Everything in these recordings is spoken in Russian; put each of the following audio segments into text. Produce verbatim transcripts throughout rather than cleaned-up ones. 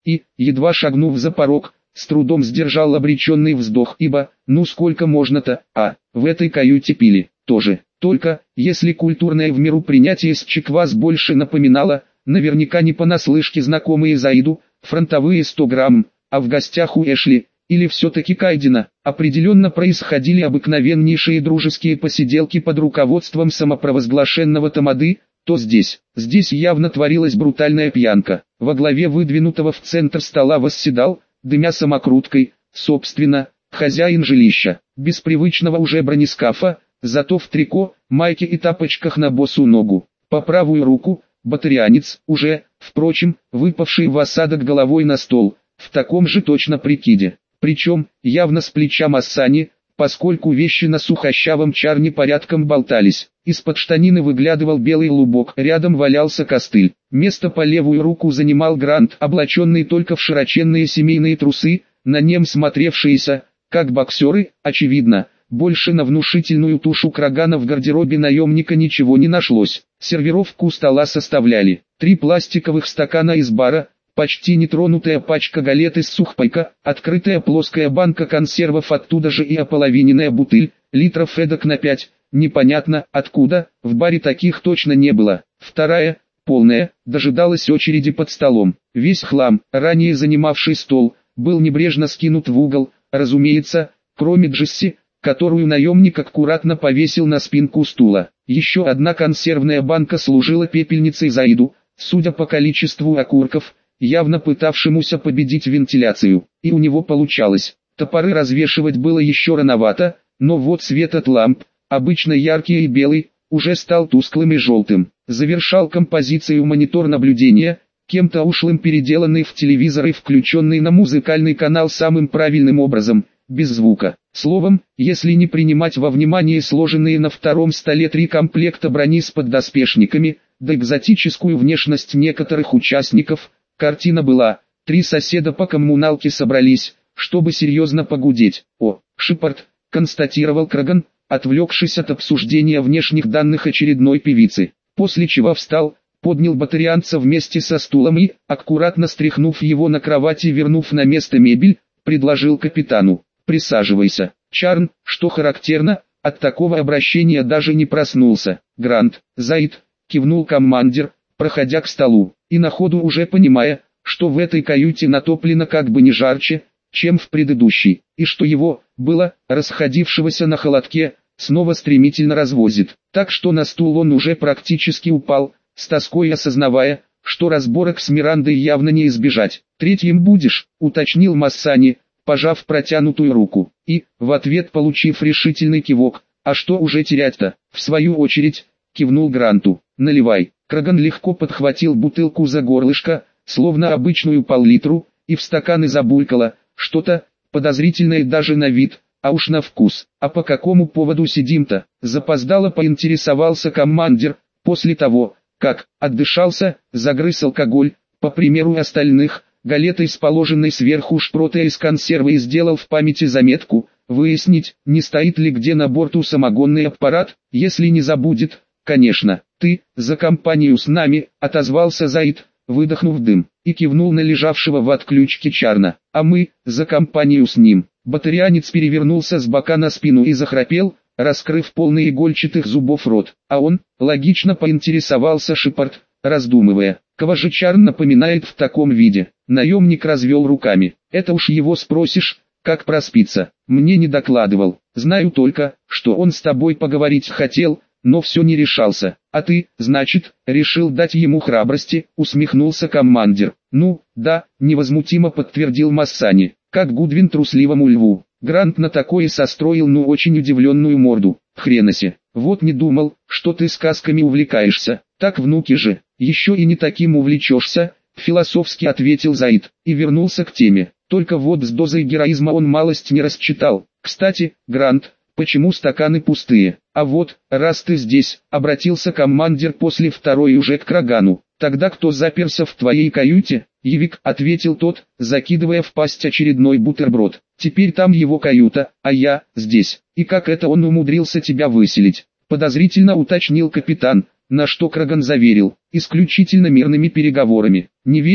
и, едва шагнув за порог, с трудом сдержал обреченный вздох, ибо, ну сколько можно-то, а, в этой каюте пили, тоже. Только, если культурное в меру принятие с чеквас больше напоминало, наверняка не понаслышке знакомые Заиду, фронтовые сто грамм, а в гостях у Эшли, или все-таки Кайдена, определенно происходили обыкновеннейшие дружеские посиделки под руководством самопровозглашенного тамады, то здесь, здесь явно творилась брутальная пьянка. Во главе выдвинутого в центр стола восседал, дымя самокруткой, собственно, хозяин жилища, без привычного уже бронескафа, зато в трико, майке и тапочках на босу ногу. По правую руку, батарианец, уже, впрочем, выпавший в осадок головой на стол, в таком же точно прикиде. Причем, явно с плеча Массани, поскольку вещи на сухощавом чарне порядком болтались. Из-под штанины выглядывал белый лубок, рядом валялся костыль. Место по левую руку занимал Грант, облаченный только в широченные семейные трусы, на нем смотревшиеся, как боксеры, очевидно. Больше на внушительную тушу Крагана в гардеробе наемника ничего не нашлось. Сервировку стола составляли три пластиковых стакана из бара, почти нетронутая пачка галет из сухпайка, открытая плоская банка консервов, оттуда же и ополовиненная бутыль, литров эдак на пять, непонятно откуда, в баре таких точно не было. Вторая, полная, дожидалась очереди под столом. Весь хлам, ранее занимавший стол, был небрежно скинут в угол, разумеется, кроме Джесси, которую наемник аккуратно повесил на спинку стула. Еще одна консервная банка служила пепельницей Заиду, судя по количеству окурков, явно пытавшемуся победить вентиляцию. И у него получалось. Топоры развешивать было еще рановато, но вот свет от ламп, обычно яркий и белый, уже стал тусклым и желтым. Завершал композицию монитор наблюдения, кем-то ушлым переделанный в телевизор и включенный на музыкальный канал самым правильным образом, без звука. Словом, если не принимать во внимание сложенные на втором столе три комплекта брони с поддоспешниками, да экзотическую внешность некоторых участников, картина была: три соседа по коммуналке собрались, чтобы серьезно погудеть. «О, Шепард», — констатировал Краган, отвлекшись от обсуждения внешних данных очередной певицы, после чего встал, поднял батарианца вместе со стулом и, аккуратно стряхнув его на кровати и вернув на место мебель, предложил капитану: «Присаживайся». Чарн, что характерно, от такого обращения даже не проснулся. «Грант, Заид», — кивнул командир, проходя к столу, и на ходу уже понимая, что в этой каюте натоплено как бы не жарче, чем в предыдущей, и что его, было, расходившегося на холодке, снова стремительно развозит. Так что на стул он уже практически упал, с тоской осознавая, что разборок с Мирандой явно не избежать. «Третьим будешь», — уточнил Массани, пожав протянутую руку, и, в ответ получив решительный кивок: «А что уже терять-то?» В свою очередь, кивнул Гранту: «Наливай». Краган легко подхватил бутылку за горлышко, словно обычную пол-литру, и в стаканы забулькало что-то подозрительное даже на вид, а уж на вкус. «А по какому поводу сидим-то?» запоздало поинтересовался командир, после того, как отдышался, загрыз алкоголь, по примеру остальных, галетой с положенной сверху шпротой из консервы и сделал в памяти заметку: выяснить, не стоит ли где на борту самогонный аппарат, если не забудет, конечно. «Ты, за компанию с нами», — отозвался Заид, выдохнув дым, и кивнул на лежавшего в отключке Чарна. «А мы, за компанию с ним». Батарианец перевернулся с бока на спину и захрапел, раскрыв полный игольчатых зубов рот. А он, логично поинтересовался Шепард, раздумывая: кого же Чарн напоминает в таком виде? Наемник развел руками: «Это уж его спросишь, как проспится. Мне не докладывал. Знаю только, что он с тобой поговорить хотел, но все не решался. А ты, значит, решил дать ему храбрости», — усмехнулся командир. «Ну, да», — невозмутимо подтвердил Массани, как Гудвин трусливому льву. Грант на такое состроил ну очень удивленную морду. «Хренасе, вот не думал, что ты сказками увлекаешься. Так внуки же, еще и не таким увлечешься», — философски ответил Заид, и вернулся к теме. Только вот с дозой героизма он малость не рассчитал. «Кстати, Грант, почему стаканы пустые?» «А вот, раз ты здесь», — обратился командир после второй уже к Крагану, «тогда кто заперся в твоей каюте?» «Явик», — ответил тот, закидывая в пасть очередной бутерброд. «Теперь там его каюта, а я здесь. И как это он умудрился тебя выселить?» Подозрительно уточнил капитан, на что Краган заверил: «Исключительно мирными переговорами». «Не веришь?»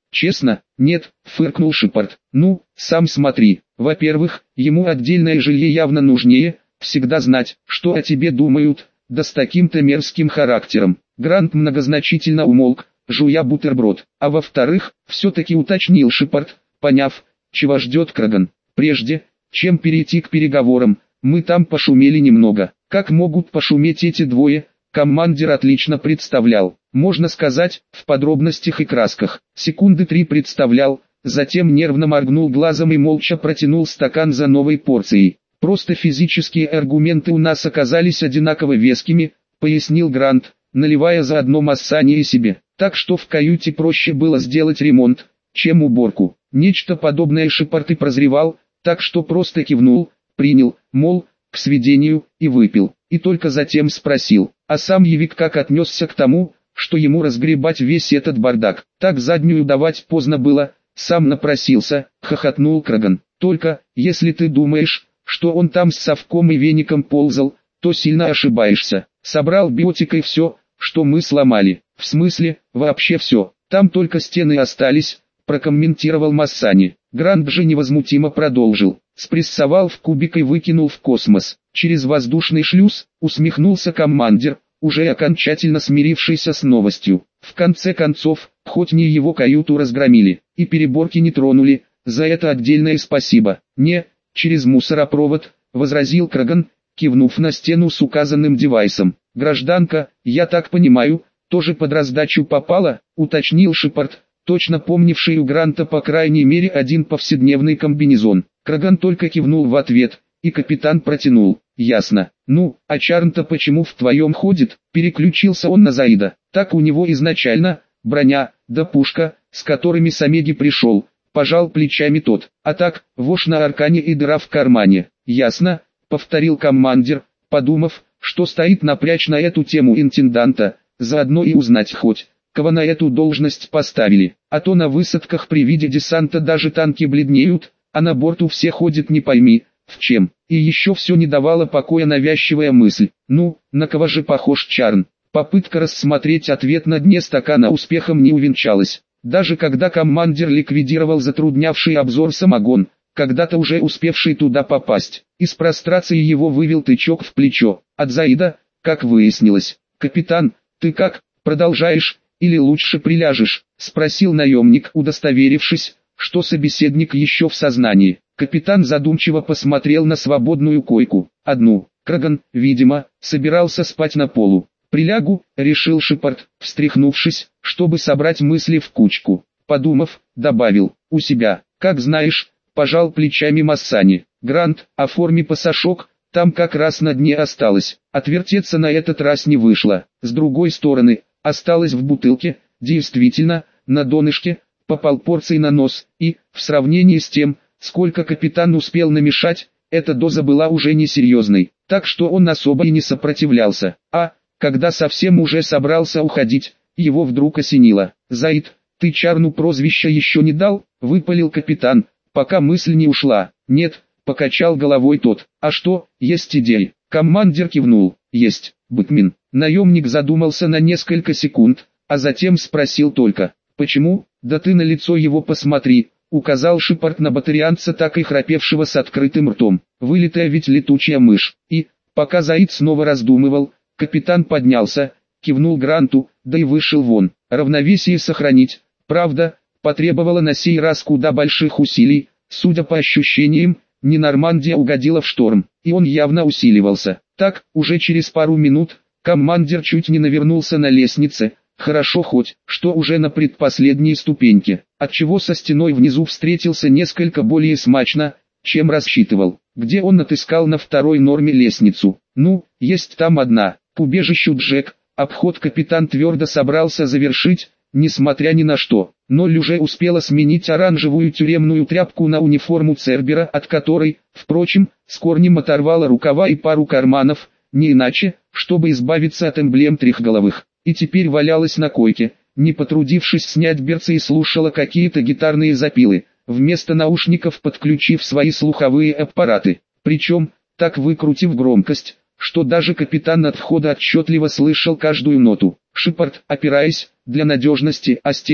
Честно, нет, фыркнул Шепард. Ну, сам смотри. Во-первых, ему отдельное жилье явно нужнее, всегда знать, что о тебе думают, да с таким-то мерзким характером. Грант многозначительно умолк, жуя бутерброд. А во-вторых, все-таки уточнил Шепард, поняв, чего ждет Краган. Прежде, чем перейти к переговорам, мы там пошумели немного. Как могут пошуметь эти двое, командир отлично представлял. Можно сказать, в подробностях и красках. Секунды три представлял, затем нервно моргнул глазом и молча протянул стакан за новой порцией. Просто физические аргументы у нас оказались одинаково вескими, пояснил Грант, наливая заодно Массани и себе. Так что в каюте проще было сделать ремонт, чем уборку. Нечто подобное Шепард и прозревал, так что просто кивнул, принял, мол, к сведению, и выпил. И только затем спросил, а сам Явик как отнесся к тому, что ему разгребать весь этот бардак. Так заднюю давать поздно было, сам напросился, хохотнул Краган. Только, если ты думаешь, что он там с совком и веником ползал, то сильно ошибаешься. Собрал биотикой все, что мы сломали. В смысле, вообще все. Там только стены остались, прокомментировал Массани. Грант же невозмутимо продолжил. Спрессовал в кубик и выкинул в космос. Через воздушный шлюз, усмехнулся командир, уже окончательно смирившийся с новостью. В конце концов, хоть не его каюту разгромили, и переборки не тронули, за это отдельное спасибо. Не, через мусоропровод, возразил Краган, кивнув на стену с указанным девайсом. Гражданка, я так понимаю, тоже под раздачу попала, уточнил Шепард, точно помнивший у Гранта по крайней мере один повседневный комбинезон. Краган только кивнул в ответ, и капитан протянул. Ясно. Ну, а Чарн-то почему в твоем ходит? Переключился он на Заида. Так у него изначально, броня, да пушка, с которыми с Омеги пришел. Пожал плечами тот. А так, вошь на аркане и дыра в кармане. Ясно, повторил командир, подумав, что стоит напрячь на эту тему интенданта, заодно и узнать хоть, кого на эту должность поставили. А то на высадках при виде десанта даже танки бледнеют, а на борту все ходят не пойми, в чем. И еще все не давало покоя навязчивая мысль. Ну, на кого же похож Чарн? Попытка рассмотреть ответ на дне стакана успехом не увенчалась. Даже когда командир ликвидировал затруднявший обзор самогон, когда-то уже успевший туда попасть, из прострации его вывел тычок в плечо. От Заида, как выяснилось. «Капитан, ты как, продолжаешь, или лучше приляжешь?» — спросил наемник, удостоверившись, что собеседник еще в сознании. Капитан задумчиво посмотрел на свободную койку. Одну. Краган, видимо, собирался спать на полу. «Прилягу», — решил Шепард, встряхнувшись, чтобы собрать мысли в кучку. Подумав, добавил, «У себя, как знаешь», — пожал плечами Массани. «Грант, оформи пасашок, там как раз на дне осталось». Отвертеться на этот раз не вышло. С другой стороны, осталось в бутылке, действительно, на донышке, по полпорции на нос, и, в сравнении с тем, сколько капитан успел намешать, эта доза была уже несерьезной, так что он особо и не сопротивлялся. А, когда совсем уже собрался уходить, его вдруг осенило. «Заид, ты Чарну прозвища еще не дал?» — выпалил капитан, пока мысль не ушла. «Нет», — покачал головой тот. «А что, есть идеи?» Командир кивнул. «Есть, Бэтмен». Наемник задумался на несколько секунд, а затем спросил только, «Почему?» «Да ты на лицо его посмотри», — указал Шепард на батарианца, так и храпевшего с открытым ртом. «Вылитая ведь летучая мышь». И, пока Заид снова раздумывал, капитан поднялся, кивнул Гранту, да и вышел вон. Равновесие сохранить, правда, потребовало на сей раз куда больших усилий. Судя по ощущениям, не Нормандия угодила в шторм, и он явно усиливался. Так, уже через пару минут, командир чуть не навернулся на лестнице. Хорошо хоть, что уже на предпоследней ступеньке, отчего со стеной внизу встретился несколько более смачно, чем рассчитывал. Где он отыскал на второй норме лестницу? Ну, есть там одна, к убежищу Джек. Обход капитан твердо собрался завершить, несмотря ни на что. Ноль уже успела сменить оранжевую тюремную тряпку на униформу Цербера, от которой, впрочем, с корнем оторвала рукава и пару карманов, не иначе, чтобы избавиться от эмблем трехголовых. И теперь валялась на койке, не потрудившись снять берцы, и слушала какие-то гитарные запилы, вместо наушников подключив свои слуховые аппараты. Причем, так выкрутив громкость, что даже капитан от входа отчетливо слышал каждую ноту. Шепард, опираясь, для надежности, о стену,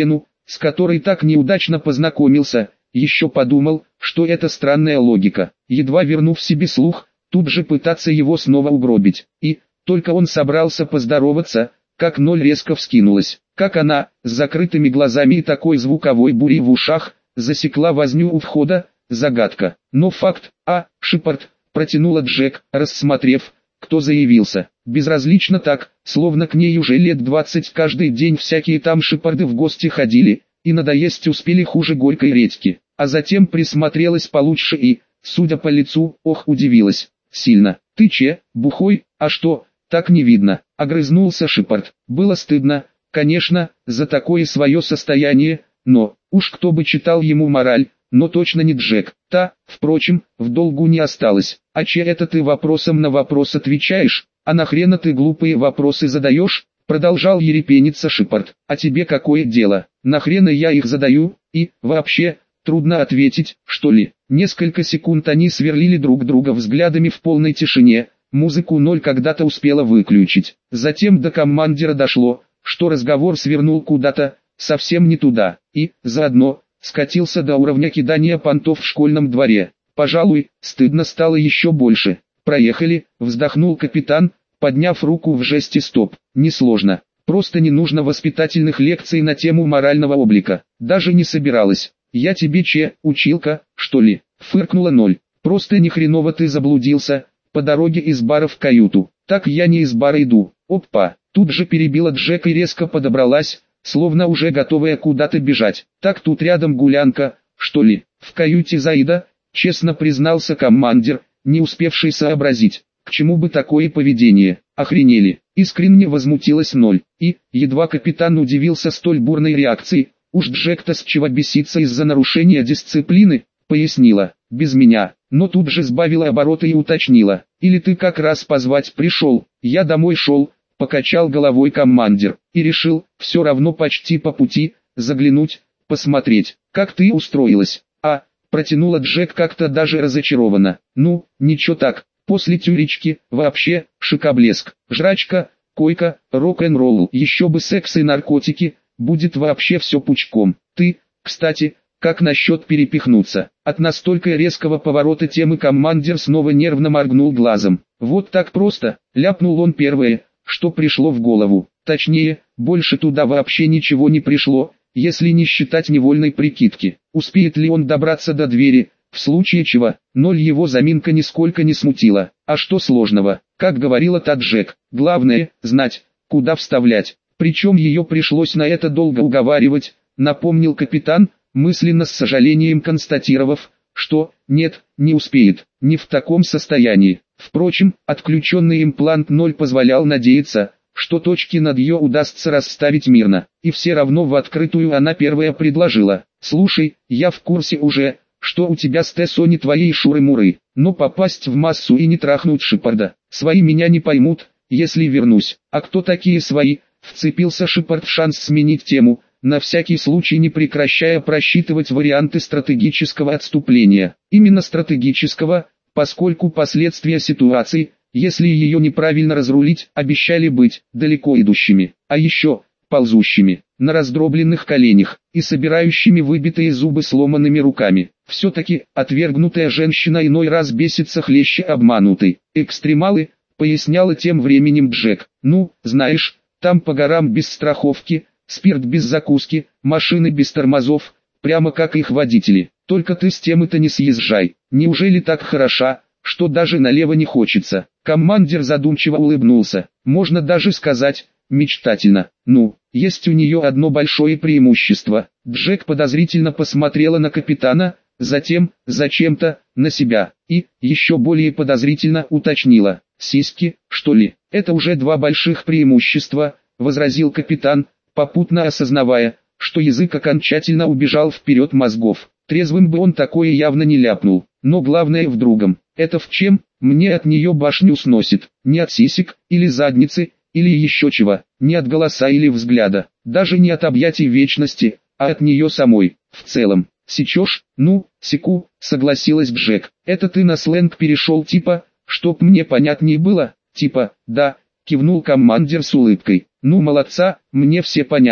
с которой так неудачно познакомился, еще подумал, что это странная логика. Едва вернув себе слух, тут же пытаться его снова угробить. И, только он собрался поздороваться, как ноль резко вскинулась. Как она, с закрытыми глазами и такой звуковой бурей в ушах, засекла возню у входа, загадка. Но факт, а, Шепард, протянула Джек, рассмотрев, кто заявился. Безразлично так, словно к ней уже лет двадцать каждый день всякие там Шепарды в гости ходили, и надоесть успели хуже горькой редьки. А затем присмотрелась получше и, судя по лицу, ох, удивилась. Сильно. Ты че, бухой, а что, так не видно, огрызнулся Шепард. Было стыдно, конечно, за такое свое состояние, но, уж кто бы читал ему мораль, но точно не Джек. Та, впрочем, в долгу не осталась. А че это ты вопросом на вопрос отвечаешь, а нахрена ты глупые вопросы задаешь? Продолжал ерепениться Шепард. А тебе какое дело? Нахрена я их задаю, и, вообще, трудно ответить, что ли? Несколько секунд они сверлили друг друга взглядами в полной тишине, музыку ноль когда-то успела выключить. Затем до командира дошло, что разговор свернул куда-то, совсем не туда, и, заодно, скатился до уровня кидания понтов в школьном дворе. Пожалуй, стыдно стало еще больше. Проехали, вздохнул капитан, подняв руку в жесте стоп. Несложно, просто не нужно воспитательных лекций на тему морального облика. Даже не собиралась. Я тебе че, училка, что ли? Фыркнула ноль. Просто ни хреново ты заблудился, по дороге из бара в каюту. Так я не из бара иду. Опа, тут же перебила Джек и резко подобралась, словно уже готовая куда-то бежать. Так тут рядом гулянка, что ли? В каюте Заида, честно признался командир, не успевший сообразить, к чему бы такое поведение. Охренели. Искренне возмутилась ноль. И, едва капитан удивился столь бурной реакции, уж Джек-то с чего беситься из-за нарушения дисциплины, пояснила, без меня, но тут же сбавила обороты и уточнила. Или ты как раз позвать пришел? Я домой шел, покачал головой командир, и решил, все равно почти по пути, заглянуть, посмотреть, как ты устроилась. А, протянула Джек как-то даже разочарованно. Ну, ничего так, после тюречки, вообще, шикоблеск, жрачка, койка, рок-н-ролл, еще бы секс и наркотики, будет вообще все пучком. Ты, кстати, как насчет перепихнуться? От настолько резкого поворота темы командир снова нервно моргнул глазом. Вот так просто, ляпнул он первое, что пришло в голову. Точнее, больше туда вообще ничего не пришло, если не считать невольной прикидки. Успеет ли он добраться до двери, в случае чего, ноль его заминка нисколько не смутила. А что сложного? Как говорила та Джек, главное, знать, куда вставлять. Причем ее пришлось на это долго уговаривать, напомнил капитан, мысленно с сожалением констатировав, что, нет, не успеет, не в таком состоянии. Впрочем, отключенный имплант ноль позволял надеяться, что точки над ее удастся расставить мирно. И все равно в открытую она первая предложила. «Слушай, я в курсе уже, что у тебя с Тессо не твоей шуры-муры, но попасть в массу и не трахнуть Шепарда. Свои меня не поймут, если вернусь. А кто такие свои?» Вцепился Шепард в шанс сменить тему, на всякий случай не прекращая просчитывать варианты стратегического отступления. Именно стратегического, поскольку последствия ситуации, если ее неправильно разрулить, обещали быть далеко идущими, а еще ползущими, на раздробленных коленях, и собирающими выбитые зубы сломанными руками. Все-таки, отвергнутая женщина иной раз бесится хлеще обманутой. Экстремалы, поясняла тем временем Джек. Ну, знаешь, там по горам без страховки, спирт без закуски, машины без тормозов, прямо как их водители. Только ты с темы-то не съезжай. Неужели так хороша, что даже налево не хочется? Командир задумчиво улыбнулся. Можно даже сказать, мечтательно. Ну, есть у нее одно большое преимущество. Джек подозрительно посмотрела на капитана, затем, зачем-то, на себя, и, еще более подозрительно, уточнила. Сиськи, что ли? Это уже два больших преимущества, возразил капитан, попутно осознавая, что язык окончательно убежал вперед мозгов. Трезвым бы он такое явно не ляпнул, но главное в другом. Это в чем? Мне от нее башню сносит, не от сисек, или задницы, или еще чего, не от голоса или взгляда, даже не от объятий вечности, а от нее самой, в целом. Сечешь? Ну, секу, согласилась Джек. Это ты на сленг перешел типа, чтоб мне понятнее было, типа, да, кивнул командир с улыбкой. Ну молодца, мне все понятно.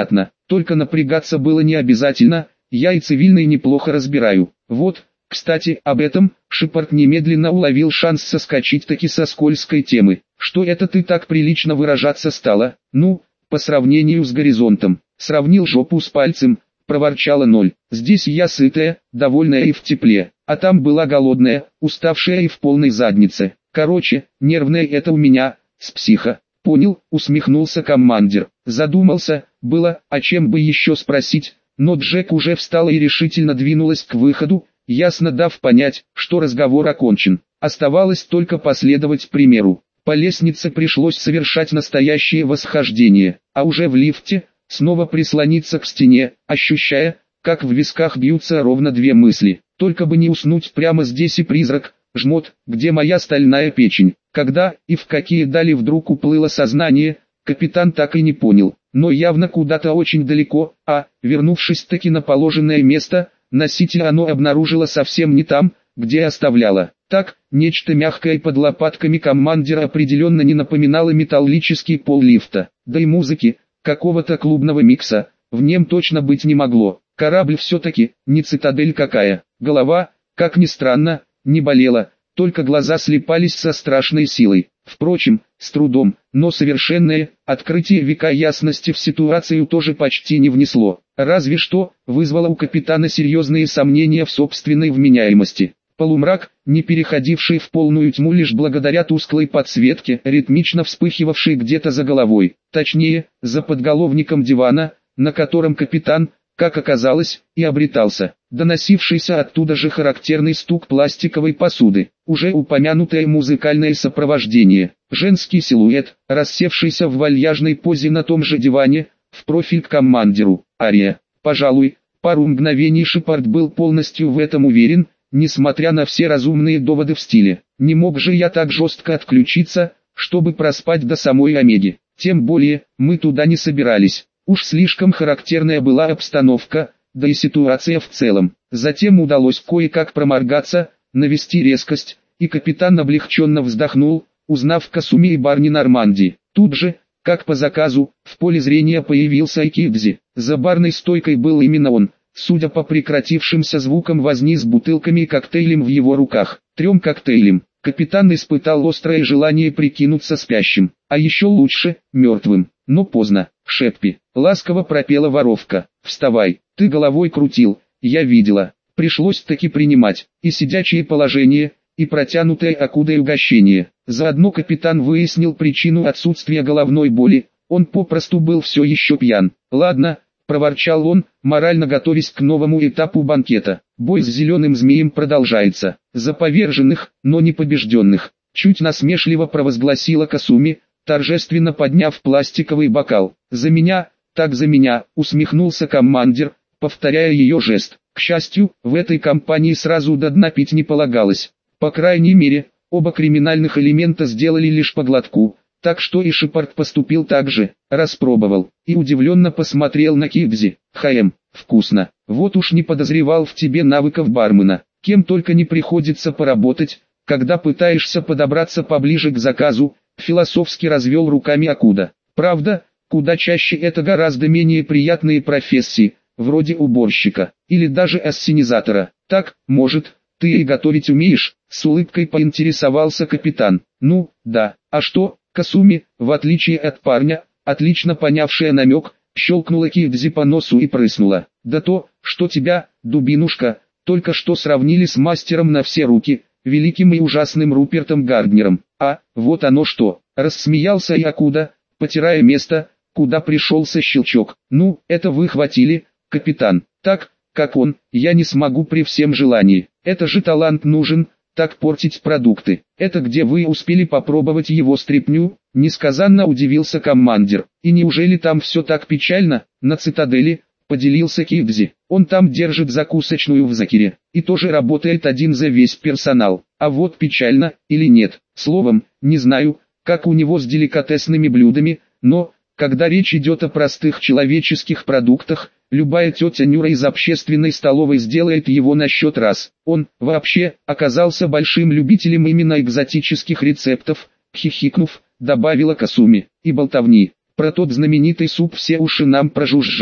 только напрягаться было не обязательно, я и цивильный неплохо разбираю. Вот, кстати, об этом, Шепард немедленно уловил шанс соскочить таки со скользкой темы. Что это ты так прилично выражаться стала? Ну, по сравнению с горизонтом. Сравнил жопу с пальцем, проворчала Ноль. Здесь я сытая, довольная и в тепле, а там была голодная, уставшая и в полной заднице. Короче, нервная это у меня, с психа. Понял, усмехнулся командир. Задумался, было, о чем бы еще спросить, но Джек уже встала и решительно двинулась к выходу, ясно дав понять, что разговор окончен. Оставалось только последовать примеру. По лестнице пришлось совершать настоящее восхождение, а уже в лифте, снова прислониться к стене, ощущая, как в висках бьются ровно две мысли. Только бы не уснуть прямо здесь, и призрак, жмот, где моя стальная печень. Когда и в какие дали вдруг уплыло сознание, капитан так и не понял, но явно куда-то очень далеко, а, вернувшись таки на положенное место, носитель оно обнаружило совсем не там, где оставляло. Так, нечто мягкое под лопатками командира определенно не напоминало металлический пол лифта, да и музыки, какого-то клубного микса, в нем точно быть не могло. Корабль все-таки, не цитадель какая. Голова, как ни странно, не болела, только глаза слепались со страшной силой. Впрочем, с трудом, но совершенное открытие века ясности в ситуацию тоже почти не внесло. Разве что, вызвало у капитана серьезные сомнения в собственной вменяемости. Полумрак, не переходивший в полную тьму лишь благодаря тусклой подсветке, ритмично вспыхивавшей где-то за головой, точнее, за подголовником дивана, на котором капитан, как оказалось, и обретался. Доносившийся оттуда же характерный стук пластиковой посуды, уже упомянутое музыкальное сопровождение, женский силуэт, рассевшийся в вальяжной позе на том же диване, в профиль к командиру, ария. Пожалуй, пару мгновений Шепард был полностью в этом уверен, несмотря на все разумные доводы в стиле: не мог же я так жестко отключиться, чтобы проспать до самой Омеги. Тем более, мы туда не собирались. Уж слишком характерная была обстановка, да и ситуация в целом. Затем удалось кое-как проморгаться, навести резкость, и капитан облегченно вздохнул, узнав Касуми и Барни Норманди. Тут же, как по заказу, в поле зрения появился Айкидзи. За барной стойкой был именно он, судя по прекратившимся звукам возни с бутылками и коктейлем в его руках. Трем коктейлем. Капитан испытал острое желание прикинуться спящим, а еще лучше, мертвым. Но поздно. «Шеппи», — ласково пропела воровка, — «вставай, ты головой крутил, я видела». Пришлось таки принимать и сидячее положение, и протянутое окудой угощение. Заодно капитан выяснил причину отсутствия головной боли, он попросту был все еще пьян. «Ладно», — проворчал он, морально готовясь к новому этапу банкета. «Бой с зеленым змеем продолжается. За поверженных, но не побежденных», — чуть насмешливо провозгласила Касуми, торжественно подняв пластиковый бокал. «За меня, так за меня», — усмехнулся командир, повторяя ее жест. К счастью, в этой компании сразу до дна пить не полагалось. По крайней мере, оба криминальных элемента сделали лишь по глотку, так что и Шепард поступил так же, распробовал, и удивленно посмотрел на Кидзи. «Хаем, вкусно, вот уж не подозревал в тебе навыков бармена, кем только не приходится поработать, когда пытаешься подобраться поближе к заказу», философски развел руками Акуда. «Правда, куда чаще это гораздо менее приятные профессии, вроде уборщика, или даже ассенизатора. Так, может, ты и готовить умеешь?» С улыбкой поинтересовался капитан. «Ну, да, а что?» Касуми, в отличие от парня, отлично понявшая намек, щелкнула Кидзи по носу и прыснула. «Да то, что тебя, дубинушка, только что сравнили с мастером на все руки, великим и ужасным Рупертом Гарднером. А, вот оно что!» Рассмеялся Якуда, потирая место, куда пришелся щелчок. «Ну, это вы хватили, капитан. Так, как он, я не смогу при всем желании. Это же талант нужен, так портить продукты. Это где вы успели попробовать его стряпню?» Несказанно удивился командир. «И неужели там все так печально?» «На цитадели», поделился Кидзи. «Он там держит закусочную в Закире, и тоже работает один за весь персонал. А вот печально, или нет, словом, не знаю, как у него с деликатесными блюдами, но, когда речь идет о простых человеческих продуктах, любая тетя Нюра из общественной столовой сделает его на счет раз. Он, вообще, оказался большим любителем именно экзотических рецептов», хихикнув, добавила Касуми, «и болтовни. Про тот знаменитый суп все уши нам прожужжал.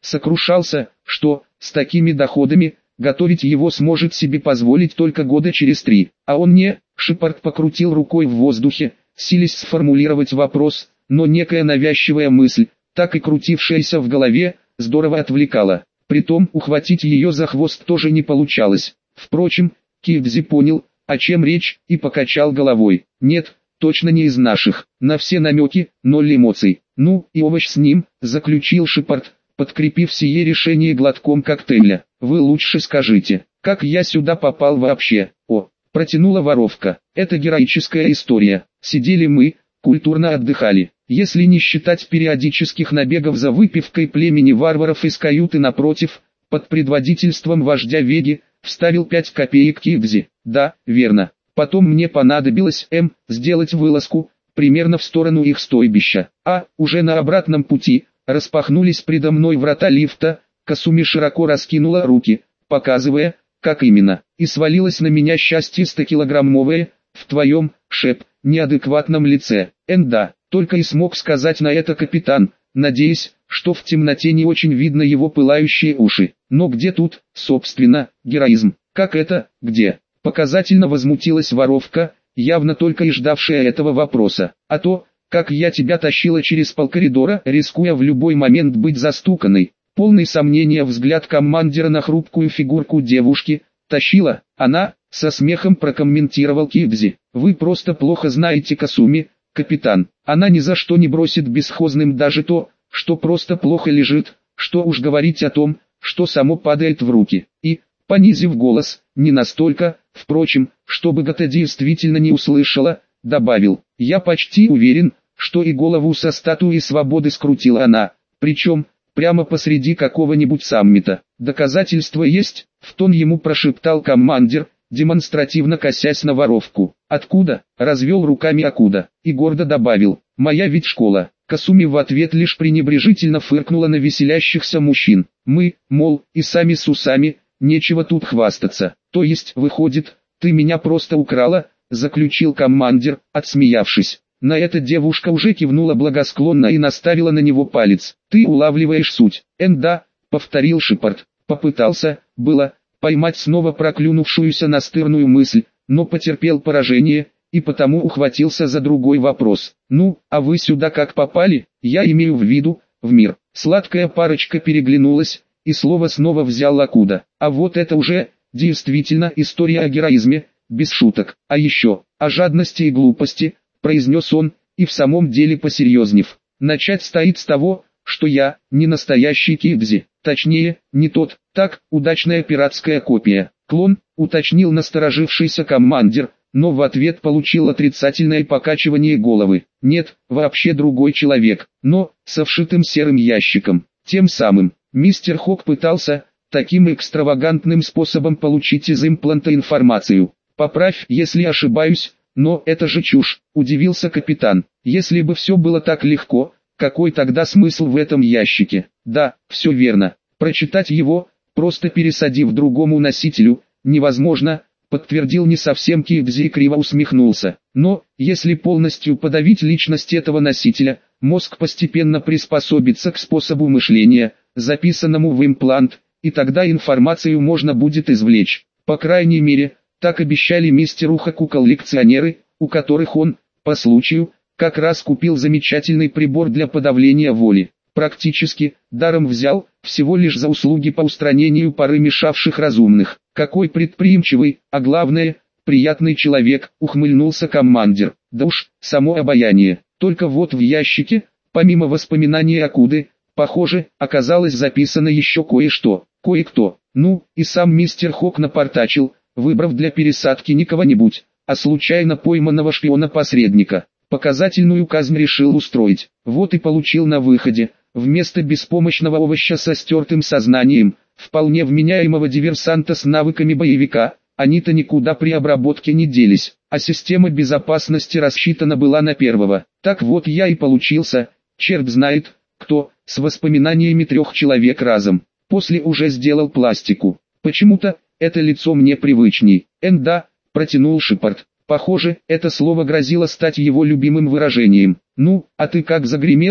Сокрушался, что, с такими доходами, готовить его сможет себе позволить только года через три. А он не, Шепард покрутил рукой в воздухе, силясь сформулировать вопрос, но некая навязчивая мысль, так и крутившаяся в голове, здорово отвлекала. Притом ухватить ее за хвост тоже не получалось. Впрочем, Кивдзи понял, о чем речь, и покачал головой. Нет, точно не из наших. На все намеки, ноль эмоций. Ну, и овощ с ним, заключил Шепард, подкрепив сие решение глотком коктейля. Вы лучше скажите, как я сюда попал вообще? О, протянула воровка. Это героическая история. Сидели мы, культурно отдыхали. Если не считать периодических набегов за выпивкой племени варваров из каюты напротив, под предводительством вождя Веги, вставил пять копеек Кивдзи. Да, верно. Потом мне понадобилось, М, сделать вылазку, примерно в сторону их стойбища. А, уже на обратном пути, распахнулись предо мной врата лифта, Касуми широко раскинула руки, показывая, как именно, и свалилось на меня счастье стокилограммовое, в твоем, Шеп, неадекватном лице. Энда, только и смог сказать на это капитан, надеясь, что в темноте не очень видно его пылающие уши. Но где тут, собственно, героизм? Как это, где? Показательно возмутилась воровка, явно только и ждавшая этого вопроса. А то, как я тебя тащила через полкоридора, рискуя в любой момент быть застуканной. Полный сомнения взгляд командира на хрупкую фигурку девушки, тащила, она, со смехом прокомментировал Кивдзи. Вы просто плохо знаете Касуми, капитан. Она ни за что не бросит бесхозным даже то, что просто плохо лежит, что уж говорить о том, что само падает в руки. И, понизив голос, не настолько, впрочем, чтобы Гата действительно не услышала, добавил, я почти уверен, что и голову со статуи свободы скрутила она, причем, прямо посреди какого-нибудь саммита. Доказательства есть, в тон ему прошептал командир, демонстративно косясь на воровку. Откуда? Развел руками Акуда, и гордо добавил, моя ведь школа. Касуми в ответ лишь пренебрежительно фыркнула на веселящихся мужчин. Мы, мол, и сами с усами, нечего тут хвастаться. То есть, выходит, ты меня просто украла, заключил командир, отсмеявшись. На это девушка уже кивнула благосклонно и наставила на него палец. Ты улавливаешь суть. Энда, повторил Шепард. Попытался, было, поймать снова проклюнувшуюся настырную мысль, но потерпел поражение, и потому ухватился за другой вопрос. Ну, а вы сюда как попали? Я имею в виду, в мир. Сладкая парочка переглянулась, и слово снова взял Акуда. А вот это уже, действительно, история о героизме, без шуток. А еще, о жадности и глупости, произнес он, и в самом деле посерьезнев. Начать стоит с того, что я, не настоящий Кивдзи, точнее, не тот, так, удачная пиратская копия. Клон, уточнил насторожившийся командир, но в ответ получил отрицательное покачивание головы. Нет, вообще другой человек, но, со вшитым серым ящиком. Тем самым, мистер Хок пытался, таким экстравагантным способом получить из импланта информацию. Поправь, если ошибаюсь, но это же чушь, удивился капитан. Если бы все было так легко, какой тогда смысл в этом ящике? Да, все верно. Прочитать его, просто пересадив другому носителю, невозможно, подтвердил не совсем Кивдзи и криво усмехнулся. Но, если полностью подавить личность этого носителя, мозг постепенно приспособится к способу мышления, записанному в имплант, и тогда информацию можно будет извлечь. По крайней мере, так обещали мистеру Хоку коллекционеры, у которых он, по случаю, как раз купил замечательный прибор для подавления воли. Практически, даром взял, всего лишь за услуги по устранению пары мешавших разумных. Какой предприимчивый, а главное, приятный человек, ухмыльнулся командир. Да уж, само обаяние. Только вот в ящике, помимо воспоминаний Акуды, похоже, оказалось записано еще кое-что. Кое-кто. Ну, и сам мистер Хок напортачил, выбрав для пересадки не кого-нибудь, а случайно пойманного шпиона-посредника. Показательную казнь решил устроить. Вот и получил на выходе, вместо беспомощного овоща со стертым сознанием, вполне вменяемого диверсанта с навыками боевика. Они-то никуда при обработке не делись, а система безопасности рассчитана была на первого. Так вот я и получился, черт знает, кто, с воспоминаниями трех человек разом. После уже сделал пластику. Почему-то, это лицо мне привычней. Энда, протянул Шепард. Похоже, это слово грозило стать его любимым выражением. Ну, а ты как загремела,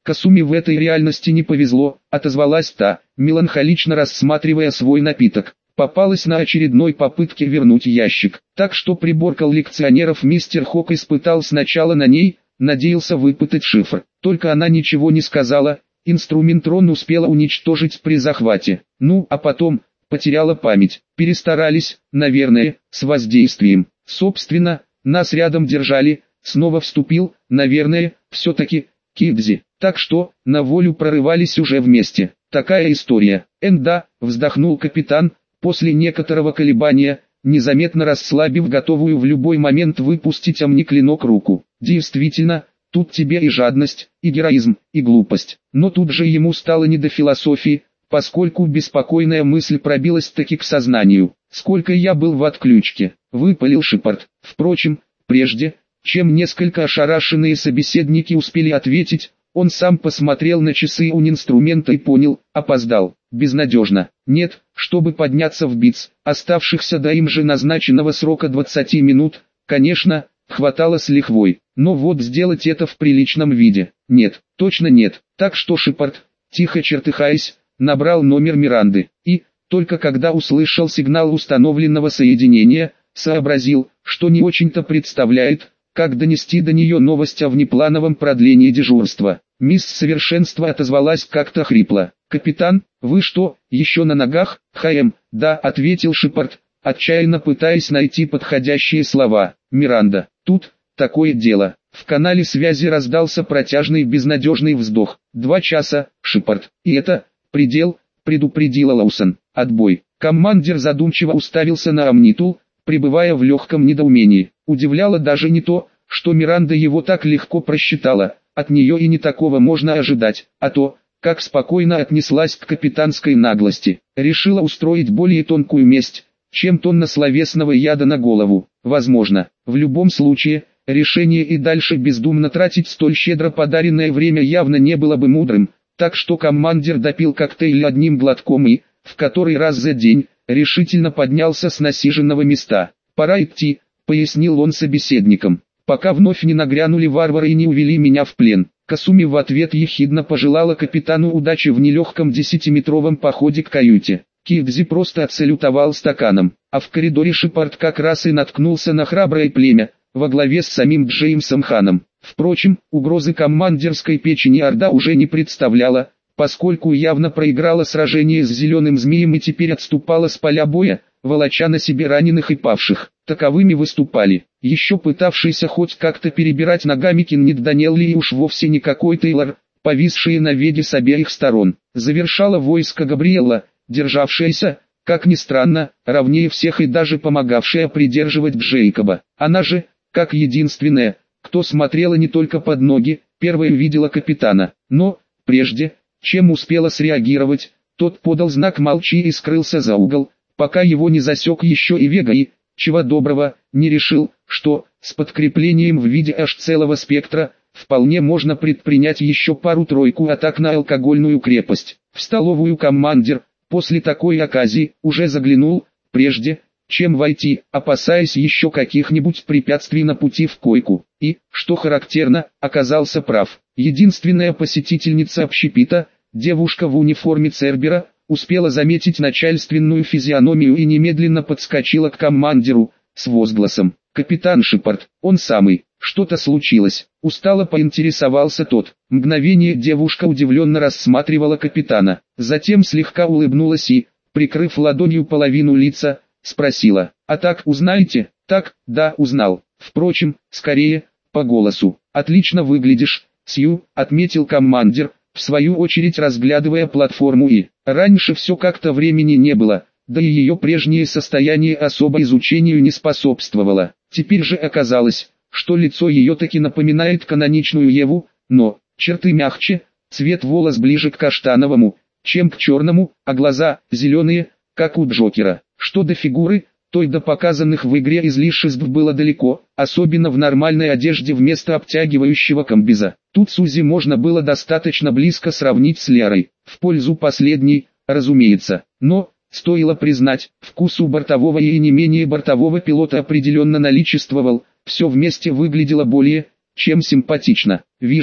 Касуми в этой реальности не повезло, отозвалась та, меланхолично рассматривая свой напиток. Попалась на очередной попытке вернуть ящик. Так что прибор коллекционеров мистер Хок испытал сначала на ней, надеялся выпытать шифр. Только она ничего не сказала, инструмент-рон успела уничтожить при захвате. Ну, а потом, потеряла память. Перестарались, наверное, с воздействием. Собственно, нас рядом держали, снова вступил, наверное, все-таки, Кидзи. Так что, на волю прорывались уже вместе. Такая история. Энда, вздохнул капитан, после некоторого колебания, незаметно расслабив готовую в любой момент выпустить омниклинок руку. Действительно, тут тебе и жадность, и героизм, и глупость. Но тут же ему стало не до философии, поскольку беспокойная мысль пробилась таки к сознанию. Сколько я был в отключке, выпалил Шепард. Впрочем, прежде, чем несколько ошарашенные собеседники успели ответить, он сам посмотрел на часы у инструмента и понял, опоздал. Безнадежно. Нет, чтобы подняться в БИЦ, оставшихся до им же назначенного срока двадцати минут, конечно, хватало с лихвой. Но вот сделать это в приличном виде, нет, точно нет. Так что Шепард, тихо чертыхаясь, набрал номер Миранды. И, только когда услышал сигнал установленного соединения, сообразил, что не очень-то представляет, как донести до нее новость о внеплановом продлении дежурства. Мисс Совершенство отозвалась как-то хрипло. «Капитан, вы что, еще на ногах?» «Хэм, да», — ответил Шепард, отчаянно пытаясь найти подходящие слова. «Миранда, тут, такое дело». В канале связи раздался протяжный безнадежный вздох. «Два часа, Шепард, и это, предел», — предупредила Лоусон. «Отбой». Командир задумчиво уставился на Амнитул, пребывая в легком недоумении. Удивляло даже не то, что Миранда его так легко просчитала, от нее и не такого можно ожидать, а то, как спокойно отнеслась к капитанской наглости. Решила устроить более тонкую месть, чем тонна словесного яда на голову. Возможно, в любом случае, решение и дальше бездумно тратить столь щедро подаренное время явно не было бы мудрым, так что командир допил коктейль одним глотком и, в который раз за день, решительно поднялся с насиженного места. «Пора идти», — пояснил он собеседникам, «пока вновь не нагрянули варвары и не увели меня в плен». Касуми в ответ ехидно пожелала капитану удачи в нелегком десятиметровом походе к каюте. Кидзи просто отсалютовал стаканом, а в коридоре Шепард как раз и наткнулся на храброе племя, во главе с самим Джеймсом Ханом. Впрочем, угрозы командирской печени Орда уже не представляла, поскольку явно проиграла сражение с Зеленым Змеем и теперь отступала с поля боя, волоча на себе раненых и павших. Таковыми выступали, еще пытавшийся хоть как-то перебирать ногами Кеннет Данелли и уж вовсе не какой Тейлор, повисшие на веде с обеих сторон. Завершала войско Габриэла, державшаяся, как ни странно, ровнее всех и даже помогавшая придерживать Джейкоба. Она же, как единственная, кто смотрела не только под ноги, первая видела капитана. Но, прежде, чем успела среагировать, тот подал знак «молчи» и скрылся за угол, пока его не засек еще и Вега и, чего доброго, не решил, что, с подкреплением в виде аж целого спектра, вполне можно предпринять еще пару-тройку атак на алкогольную крепость. В столовую командир, после такой оказии, уже заглянул, прежде, чем войти, опасаясь еще каких-нибудь препятствий на пути в койку. И, что характерно, оказался прав. Единственная посетительница общепита, девушка в униформе Цербера, успела заметить начальственную физиономию и немедленно подскочила к командиру, с возгласом: «Капитан Шепард, он самый, что-то случилось?» Устало поинтересовался тот. Мгновение девушка удивленно рассматривала капитана, затем слегка улыбнулась и, прикрыв ладонью половину лица, спросила: «А так узнаете?» «Так, да, узнал. Впрочем, скорее, по голосу. Отлично выглядишь, Сью», — отметил командир, в свою очередь разглядывая платформу и. Раньше все как-то времени не было, да и ее прежнее состояние особо изучению не способствовало. Теперь же оказалось, что лицо ее таки напоминает каноничную Еву, но, черты мягче, цвет волос ближе к каштановому, чем к черному, а глаза, зеленые, как у Джокера. Что до фигуры, то и до показанных в игре излишеств было далеко, особенно в нормальной одежде вместо обтягивающего комбиза. Тут Сузи можно было достаточно близко сравнить с Лерой, в пользу последней, разумеется. Но, стоило признать, вкус у бортового и не менее бортового пилота определенно наличествовал, все вместе выглядело более, чем симпатично. «Вижу,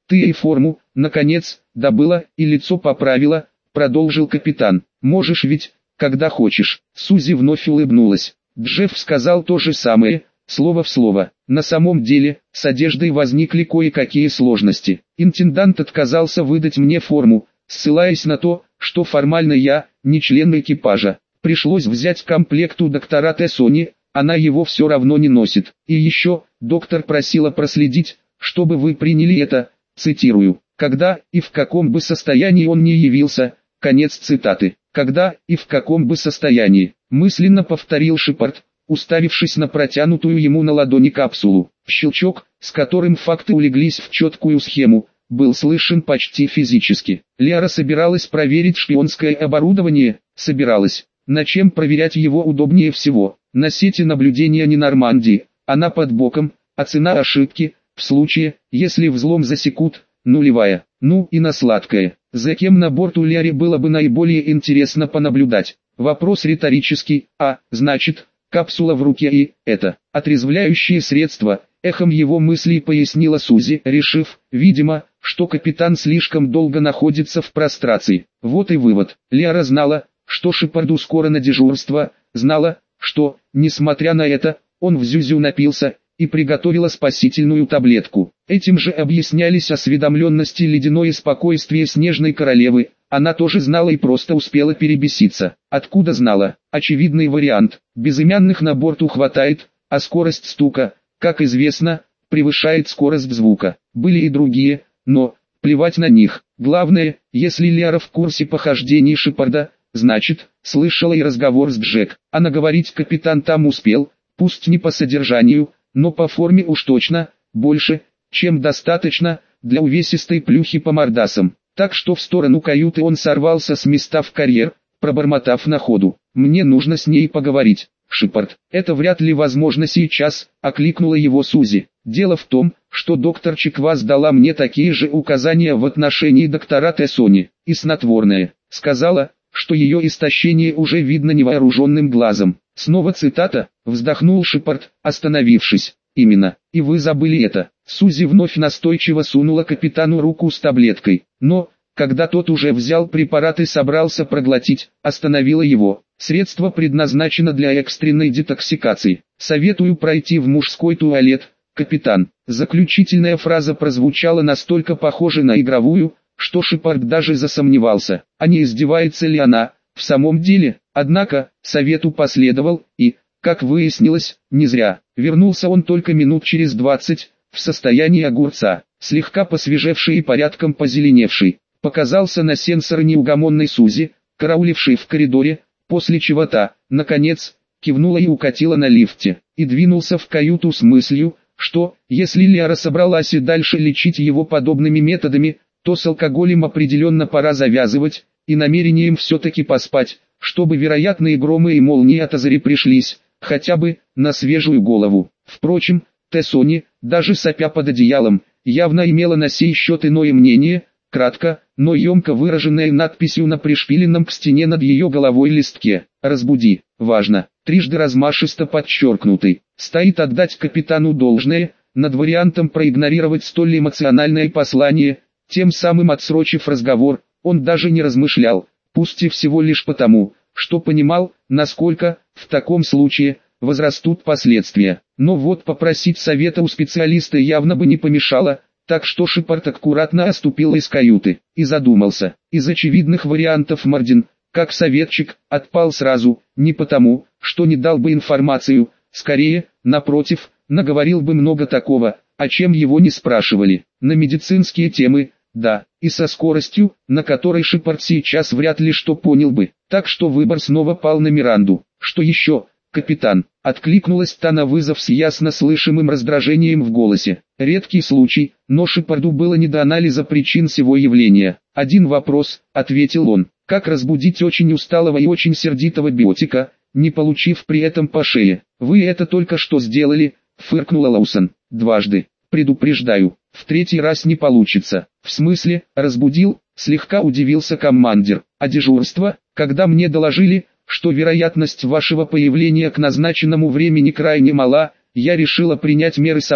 Ты и форму, наконец, добыла и лицо поправила, продолжил капитан. Можешь ведь, когда хочешь. Сузи вновь улыбнулась. Джефф сказал то же самое, слово в слово. На самом деле, с одеждой возникли кое-какие сложности. Интендант отказался выдать мне форму, ссылаясь на то, что формально я не член экипажа. Пришлось взять комплект у доктора Тессони, она его все равно не носит. И еще, доктор просила проследить, чтобы вы приняли это, цитирую, когда и в каком бы состоянии он ни явился, конец цитаты. Когда и в каком бы состоянии, мысленно повторил Шепард, уставившись на протянутую ему на ладони капсулу. Щелчок, с которым факты улеглись в четкую схему, был слышен почти физически. Лера собиралась проверить шпионское оборудование, собиралась. На чем проверять его удобнее всего? На сети наблюдения не Нормандии, она под боком, а цена ошибки, в случае, если взлом засекут, нулевая. Ну и на сладкое. За кем на борту Лере было бы наиболее интересно понаблюдать? Вопрос риторический, а, значит, капсула в руке и, это, отрезвляющее средство, эхом его мыслей пояснила Сузи, решив, видимо, что капитан слишком долго находится в прострации. Вот и вывод. Лера знала, что Шепарду скоро на дежурство, знала, что, несмотря на это, он в зюзю напился, и приготовила спасительную таблетку. Этим же объяснялись осведомленность и ледяное спокойствие Снежной Королевы, она тоже знала и просто успела перебеситься. Откуда знала? Очевидный вариант. Безымянных на борту хватает, а скорость стука, как известно, превышает скорость звука. Были и другие, но, плевать на них. Главное, если Лера в курсе похождений Шепарда, значит, слышала и разговор с Джек. А наговорить капитан там успел, пусть не по содержанию, но по форме уж точно, больше, чем достаточно, для увесистой плюхи по мордасам. Так что в сторону каюты он сорвался с места в карьер, пробормотав на ходу. «Мне нужно с ней поговорить, Шепард». «Это вряд ли возможно сейчас», — окликнула его Сузи. «Дело в том, что доктор Чиквас дала мне такие же указания в отношении доктора Тессони, и снотворное. Сказала, что ее истощение уже видно невооруженным глазом». Снова цитата, вздохнул Шепард, остановившись. «Именно, и вы забыли это». Сузи вновь настойчиво сунула капитану руку с таблеткой, но, когда тот уже взял препарат и собрался проглотить, остановила его. «Средство предназначено для экстренной детоксикации. Советую пройти в мужской туалет, капитан». Заключительная фраза прозвучала настолько похоже на игровую, что Шепард даже засомневался, а не издевается ли она, в самом деле. Однако, совету последовал, и, как выяснилось, не зря. Вернулся он только минут через двадцать, в состоянии огурца, слегка посвежевший и порядком позеленевший. Показался на сенсор неугомонной Сузи, караулившей в коридоре, после чего та, наконец, кивнула и укатила на лифте, и двинулся в каюту с мыслью, что, если Лера собралась и дальше лечить его подобными методами, то с алкоголем определенно пора завязывать, и намерением все-таки поспать, чтобы вероятные громы и молнии от Азари пришлись, хотя бы, на свежую голову. Впрочем, Тессони, даже сопя под одеялом, явно имела на сей счет иное мнение, кратко, но емко выраженное надписью на пришпиленном к стене над ее головой листке. «Разбуди», важно, трижды размашисто подчеркнутый. Стоит отдать капитану должное, над вариантом проигнорировать столь эмоциональное послание, тем самым отсрочив разговор, он даже не размышлял, пусть и всего лишь потому, что понимал, насколько, в таком случае, возрастут последствия. Но вот попросить совета у специалиста явно бы не помешало, так что Шепард аккуратно оступил из каюты, и задумался. Из очевидных вариантов Мардин, как советчик, отпал сразу, не потому, что не дал бы информацию, скорее, напротив, наговорил бы много такого, о чем его не спрашивали. На медицинские темы, да, и со скоростью, на которой Шепард сейчас вряд ли что понял бы. Так что выбор снова пал на Миранду. «Что еще, капитан?» — откликнулась та на вызов с ясно слышимым раздражением в голосе. Редкий случай, но Шепарду было не до анализа причин сего явления. «Один вопрос», — ответил он. «Как разбудить очень усталого и очень сердитого биотика, не получив при этом по шее?» «Вы это только что сделали», — фыркнула Лаусон. «Дважды. Предупреждаю, в третий раз не получится». «В смысле, разбудил?» — слегка удивился командир. «А дежурство, когда мне доложили, что вероятность вашего появления к назначенному времени крайне мала, я решила принять меры сама,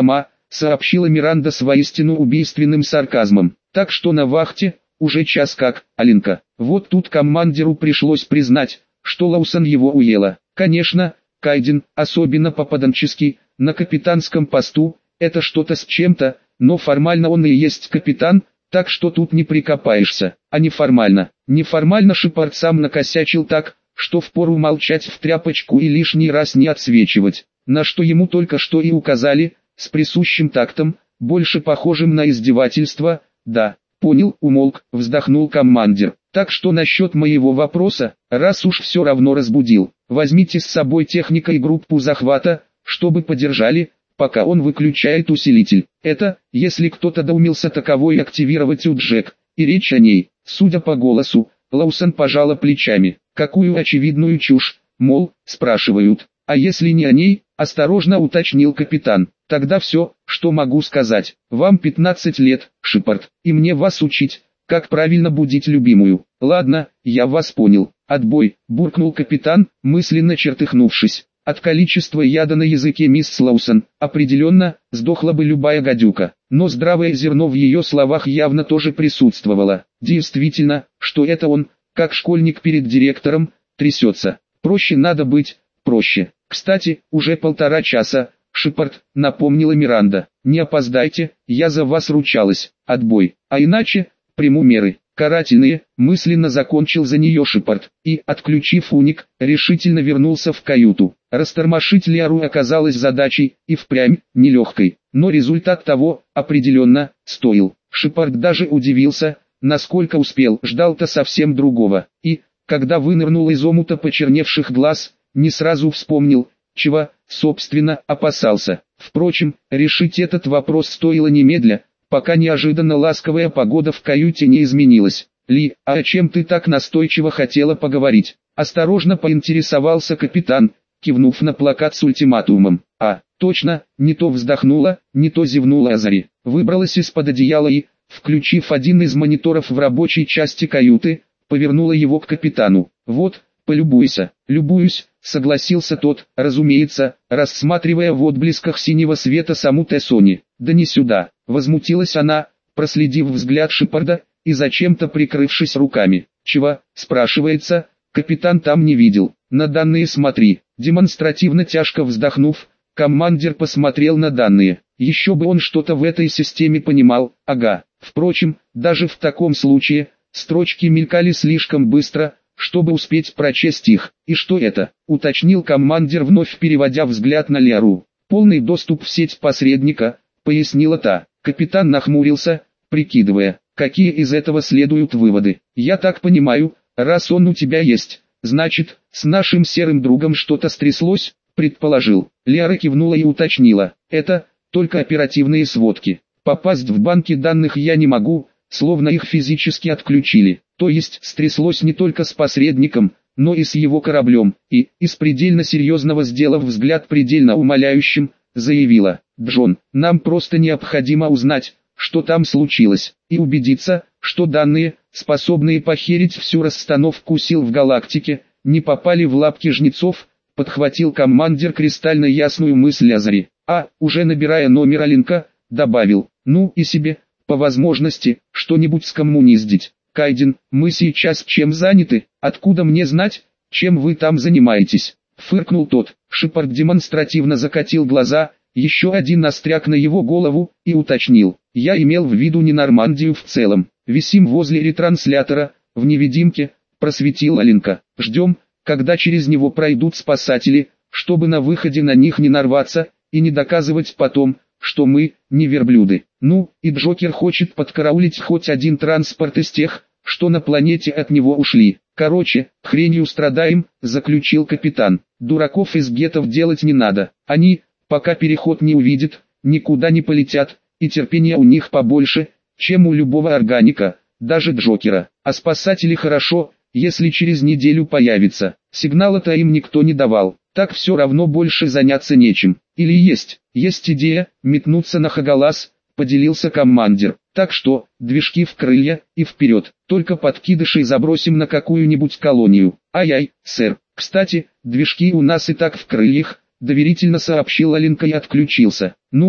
сообщила Миранда с воистину убийственным сарказмом. Так что на вахте, уже час как, Аленка. Вот тут командиру пришлось признать, что Лоусон его уела. Конечно, Кайден, особенно попаданческий, на капитанском посту, это что-то с чем-то, но формально он и есть капитан, так что тут не прикопаешься, а неформально. Неформально Шепард сам накосячил так, что впору молчать в тряпочку и лишний раз не отсвечивать, на что ему только что и указали, с присущим тактом, больше похожим на издевательство. Да, понял, умолк, вздохнул командир. Так что насчет моего вопроса, раз уж все равно разбудил, возьмите с собой техника и группу захвата, чтобы подержали, пока он выключает усилитель. Это, если кто-то доумился таковой активировать у Джек, и речь о ней, судя по голосу, Лоусон пожала плечами. Какую очевидную чушь, мол, спрашивают. А если не о ней, осторожно уточнил капитан. Тогда все, что могу сказать. Вам пятнадцать лет, Шепард, и мне вас учить, как правильно будить любимую. Ладно, я вас понял. Отбой, буркнул капитан, мысленно чертыхнувшись. От количества яда на языке мисс Лоусон, определенно, сдохла бы любая гадюка. Но здравое зерно в ее словах явно тоже присутствовало. Действительно, что это он, как школьник перед директором, трясется. Проще надо быть, проще. Кстати, уже полтора часа, Шепард, напомнила Миранда. Не опоздайте, я за вас ручалась. Отбой. А иначе, приму меры. Карательные, мысленно закончил за нее Шепард, и, отключив уник, решительно вернулся в каюту. Растормошить Лиару оказалось задачей, и впрямь, нелегкой, но результат того, определенно, стоил. Шепард даже удивился, насколько успел, ждал-то совсем другого, и, когда вынырнул из омута почерневших глаз, не сразу вспомнил, чего, собственно, опасался. Впрочем, решить этот вопрос стоило немедля, пока неожиданно ласковая погода в каюте не изменилась. «Ли, а о чем ты так настойчиво хотела поговорить?» Осторожно поинтересовался капитан, кивнув на плакат с ультиматумом. «А, точно», не то вздохнула, не то зевнула Азари. Выбралась из-под одеяла и, включив один из мониторов в рабочей части каюты, повернула его к капитану. «Вот, полюбуйся». «Любуюсь», согласился тот, разумеется, рассматривая в отблесках синего света саму Тессони. «Да не сюда», возмутилась она, проследив взгляд Шепарда, и зачем-то прикрывшись руками. «Чего?» спрашивается, капитан там не видел. «На данные смотри». Демонстративно тяжко вздохнув, командир посмотрел на данные. Еще бы он что-то в этой системе понимал, ага. Впрочем, даже в таком случае, строчки мелькали слишком быстро, чтобы успеть прочесть их. «И что это?» уточнил командир, вновь переводя взгляд на Лиару. «Полный доступ в сеть посредника», пояснила та. Капитан нахмурился, прикидывая, какие из этого следуют выводы. «Я так понимаю, раз он у тебя есть, значит, с нашим серым другом что-то стряслось», предположил. Лиара кивнула и уточнила. «Это только оперативные сводки. Попасть в банки данных я не могу, словно их физически отключили. То есть стряслось не только с посредником, но и с его кораблем». И, из предельно серьезного сделав взгляд предельно умоляющим, заявила: «Джон, нам просто необходимо узнать, что там случилось, и убедиться, что данные, способные похерить всю расстановку сил в галактике, не попали в лапки жнецов», подхватил командир кристально ясную мысль Азари. А, уже набирая номер Аленка, добавил: «Ну и себе, по возможности, что-нибудь скоммуниздить. Кайден, мы сейчас чем заняты? Откуда мне знать, чем вы там занимаетесь?» Фыркнул тот. Шепард демонстративно закатил глаза, еще один остряк на его голову, и уточнил: «Я имел в виду не Нормандию в целом. Висим возле ретранслятора, в невидимке», просветил Аленка. «Ждем, когда через него пройдут спасатели, чтобы на выходе на них не нарваться, и не доказывать потом, что мы, не верблюды. Ну, и Джокер хочет подкараулить хоть один транспорт из тех, что на планете от него ушли. Короче, хренью страдаем», заключил капитан. «Дураков из гетов делать не надо. Они, пока переход не увидят, никуда не полетят, и терпения у них побольше, чем у любого органика, даже Джокера. А спасатели хорошо, если через неделю появится. Сигнала-то им никто не давал, так все равно больше заняться нечем. Или есть, есть идея, метнуться на Хагалас», поделился командир. «Так что, движки в крылья, и вперед, только подкидышей забросим на какую-нибудь колонию». «Ай-ай, сэр, кстати, движки у нас и так в крыльях», доверительно сообщил Аленка и отключился. «Ну,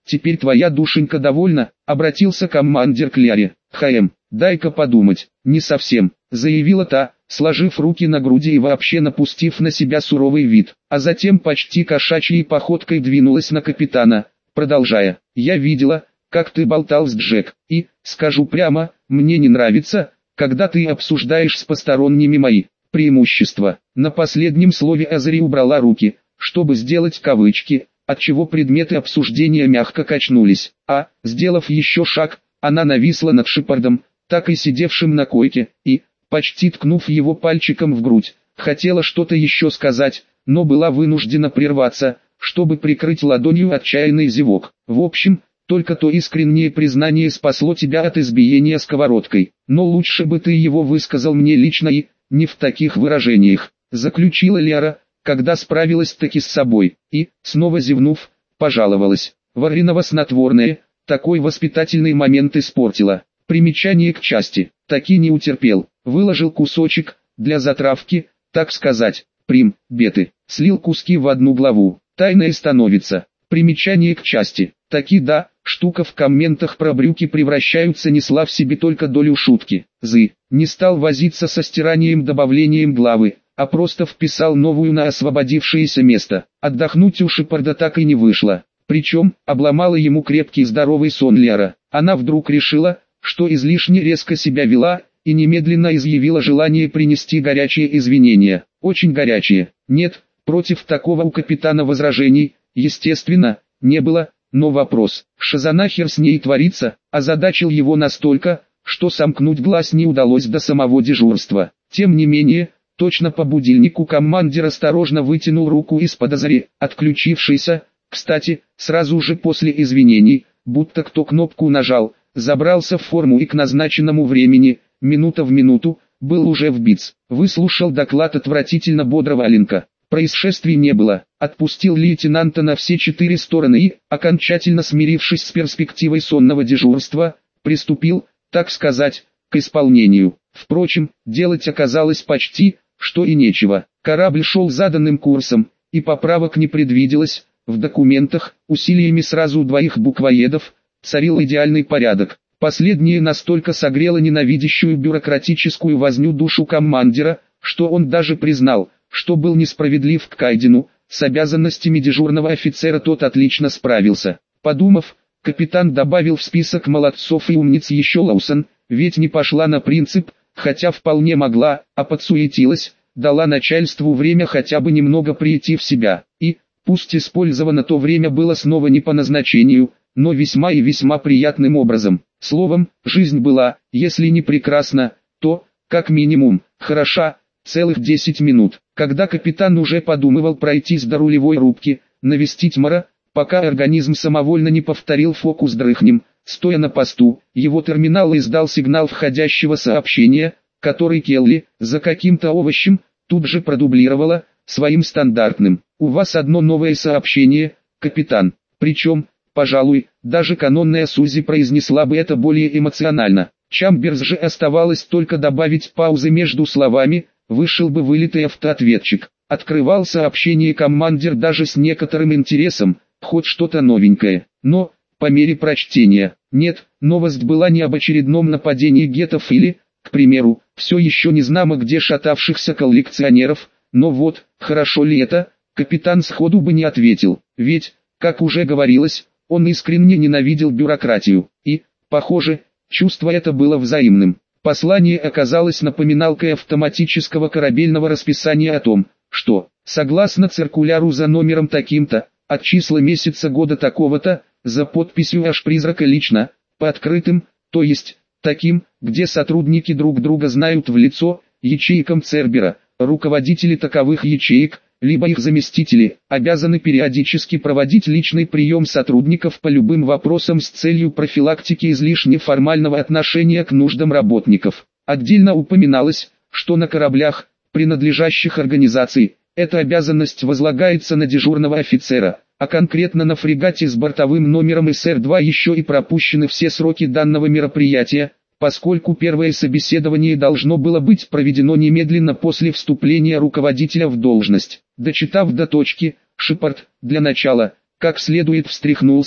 теперь твоя душенька довольна?» — обратился командир к Ляре. «Хэм, дай-ка подумать». «Не совсем», — заявила та, сложив руки на груди и вообще напустив на себя суровый вид, а затем почти кошачьей походкой двинулась на капитана, продолжая: «Я видела, как ты болтал с Джек, и, скажу прямо, мне не нравится, когда ты обсуждаешь с посторонними мои преимущества». На последнем слове Азри убрала руки, чтобы сделать кавычки, отчего предметы обсуждения мягко качнулись, а, сделав еще шаг, она нависла над Шепардом, так и сидевшим на койке, и, почти ткнув его пальчиком в грудь, хотела что-то еще сказать, но была вынуждена прерваться, чтобы прикрыть ладонью отчаянный зевок. «В общем, только то искреннее признание спасло тебя от избиения сковородкой, но лучше бы ты его высказал мне лично и, не в таких выражениях», заключила Ляра, когда справилась таки с собой, и, снова зевнув, пожаловалась: «Вареного снотворное, такой воспитательный момент испортила». Примечание к части. Таки не утерпел, выложил кусочек, для затравки, так сказать, прим, беты, слил куски в одну главу, тайное становится. Примечание к части. Таки да, штука в комментах про брюки превращаются, несла в себе только долю шутки. Зы, не стал возиться со стиранием добавлением главы, а просто вписал новую на освободившееся место. Отдохнуть у Шепарда так и не вышло. Причем, обломала ему крепкий здоровый сон Ляра. Она вдруг решила, что излишне резко себя вела, и немедленно изъявила желание принести горячие извинения. Очень горячие. Нет, против такого у капитана возражений, естественно, не было, но вопрос, что за нахер с ней творится, озадачил его настолько, что сомкнуть глаз не удалось до самого дежурства. Тем не менее, точно по будильнику командир осторожно вытянул руку из-под Азри, отключившийся, кстати, сразу же после извинений, будто кто кнопку нажал, забрался в форму и к назначенному времени, минута в минуту, был уже в БИЦ. Выслушал доклад отвратительно бодрого Аленка. Происшествий не было, отпустил лейтенанта на все четыре стороны и, окончательно смирившись с перспективой сонного дежурства, приступил, так сказать, к исполнению. Впрочем, делать оказалось почти, что и нечего. Корабль шел заданным курсом, и поправок не предвиделось. В документах, усилиями сразу двоих буквоедов, царил идеальный порядок. Последнее настолько согрело ненавидящую бюрократическую возню душу командира, что он даже признал, что был несправедлив к Кайдену, с обязанностями дежурного офицера тот отлично справился. Подумав, капитан добавил в список молодцов и умниц еще Лаусон, ведь не пошла на принцип, хотя вполне могла, а подсуетилась, дала начальству время хотя бы немного прийти в себя, и, пусть использовано то время было снова не по назначению, но весьма и весьма приятным образом. Словом, жизнь была, если не прекрасна, то, как минимум, хороша, целых десять минут, когда капитан уже подумывал пройтись до рулевой рубки, навестить Мара, пока организм самовольно не повторил фокус дрыхнем, стоя на посту, его терминал издал сигнал входящего сообщения, который Келли, за каким-то овощем, тут же продублировала, своим стандартным: «У вас одно новое сообщение, капитан». Причем, пожалуй, даже канонная Сузи произнесла бы это более эмоционально. Чамберс же оставалось только добавить паузы между словами, вышел бы вылитый автоответчик. Открывал сообщение командир даже с некоторым интересом, хоть что-то новенькое. Но, по мере прочтения, нет, новость была не об очередном нападении геттов или, к примеру, все еще не знамо где шатавшихся коллекционеров, но вот, хорошо ли это, капитан сходу бы не ответил, ведь, как уже говорилось, он искренне ненавидел бюрократию, и, похоже, чувство это было взаимным. Послание оказалось напоминалкой автоматического корабельного расписания о том, что, согласно циркуляру за номером таким-то, от числа месяца года такого-то, за подписью аж призрака лично, по открытым, то есть, таким, где сотрудники друг друга знают в лицо, ячейкам Цербера, руководители таковых ячеек, либо их заместители, обязаны периодически проводить личный прием сотрудников по любым вопросам с целью профилактики излишне формального отношения к нуждам работников. Отдельно упоминалось, что на кораблях, принадлежащих организации, эта обязанность возлагается на дежурного офицера, а конкретно на фрегате с бортовым номером эс эр два еще и пропущены все сроки данного мероприятия, поскольку первое собеседование должно было быть проведено немедленно после вступления руководителя в должность. Дочитав до точки, Шепард, для начала, как следует встряхнулся,